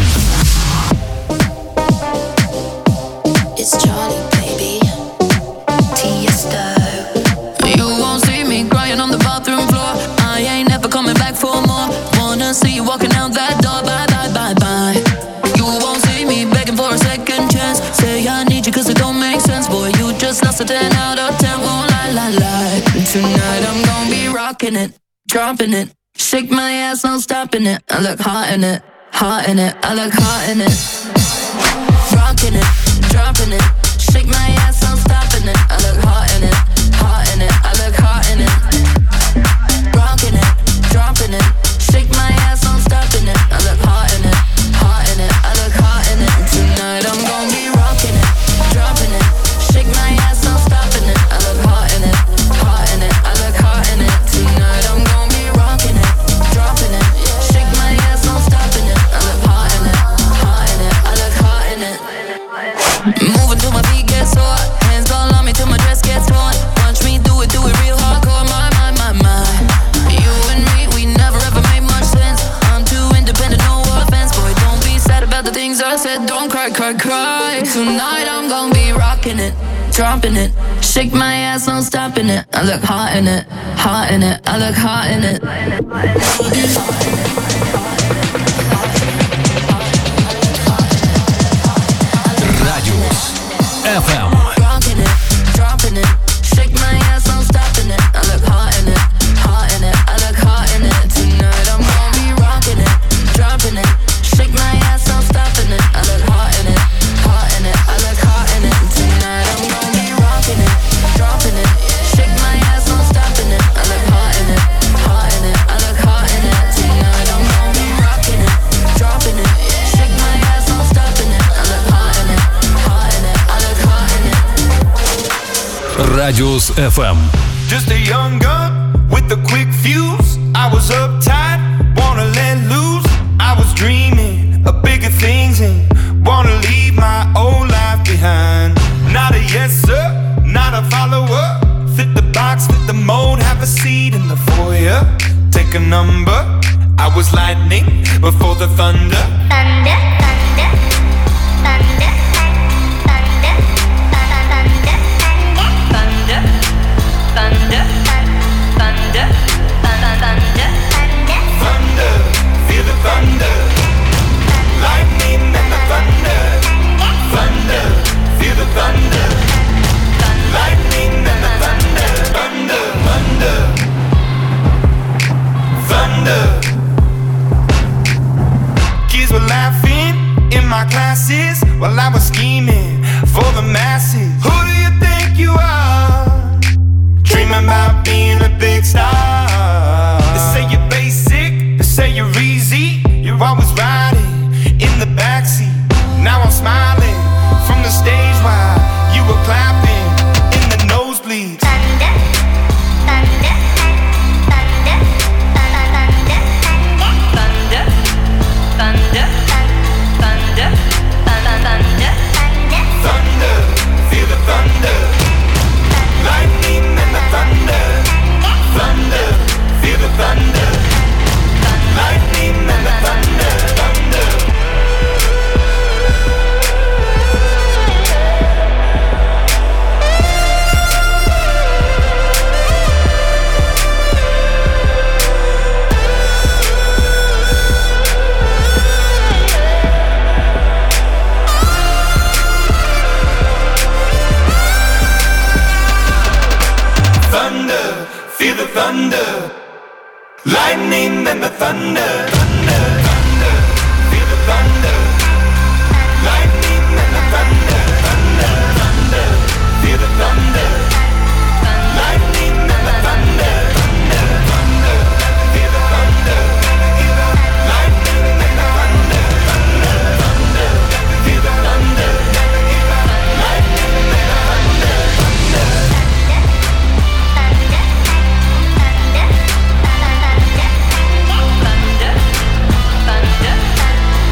It's Charlie, baby. Tiesto. You won't see me crying on the bathroom floor. I ain't never coming back for more. Wanna see you walking out that door. Bye, bye, bye, bye. You won't see me begging for a second chance. Say I need you cause it don't make sense. Boy, you just lost a ten out of ten. Won't lie, lie, lie. Tonight I'm gonna be rocking it, dropping it. Shake my ass, no stopping it. I look hot in it, hot in it. I look hot in it. Rocking it, dropping it. Shake my ass, no stopping it. I look hot in it, hot in it. I look hot in it. Rocking it, dropping it. Shake my ass, no stopping it. I look hot in it, hot in it. I look hot in it. Tonight I'm gonna be rocking it, dropping it. Shake my ass, no stopping it. I look hot in it, hot in it. I look hot in it. Tonight I'm gonna be rocking it, dropping it. Shake my ass, no stopping it. I look hot in it, hot in it. I look hot in it. Moving till my feet get sore. Hands all on me till my dress gets torn. Watch me do it, do it real hardcore. My, my, my, my. You and me, we never ever made much sense. I'm too independent, no offense. Boy, don't be sad about the things I said. Don't cry, cry, cry. Tonight I'm gonna be rocking it, dropping it. Shake my ass, no stopping it. I look hot in it, hot in it. I look hot in it. Радиус эф эм. Rocking it, dropping it. Shake my ass, no stopping it. I look hot in it, hot in it. I look hot in it. Tonight I'm gonna be rocking it, dropping it. Shake my ass, no stopping it. I look hot in it, hot in it. I look hot in it. Tonight I'm gonna be rocking it, dropping it. Shake my ass, no stopping it. I look hot in it, hot in it. I look hot in it. Tonight I'm gonna be rocking it, dropping it. Shake my ass, no stopping it. I look hot in it, hot in it. I look hot in it. Радиус эф эм. Just a young gun with a quick fuse. I was uptight, wanna let loose. I was dreaming of bigger things and wanna leave my old life behind. Not a yes sir, not a follower. Fit the box, fit the mold, have a seat in the foyer. Take a number. I was lightning before the thunder. Thunder, thunder, thunder, thunder, thunder, thunder, thunder, thunder, thunder, Thunder, feel the thunder. Lightning and the thunder. Thunder, feel the thunder. Lightning and the thunder. Thunder, thunder. Thunder. Kids were laughing in my classes while I was scheming for the masses. Who do you think you are? Dreaming about being a big star. They say you're basic, they say you're easy. You're always riding in the backseat. Now I'm smiling from the stage while you were clapping in the nosebleeds. thunder, thunder, thunder, thunder, thunder, thunder, thunder, thunder, Thunder, feel the thunder. Lightning and the thunder. Thunder, feel the thunder. Lightning and the thunder. Thunder. Thunder, feel the thunder. Lightning and the thunder.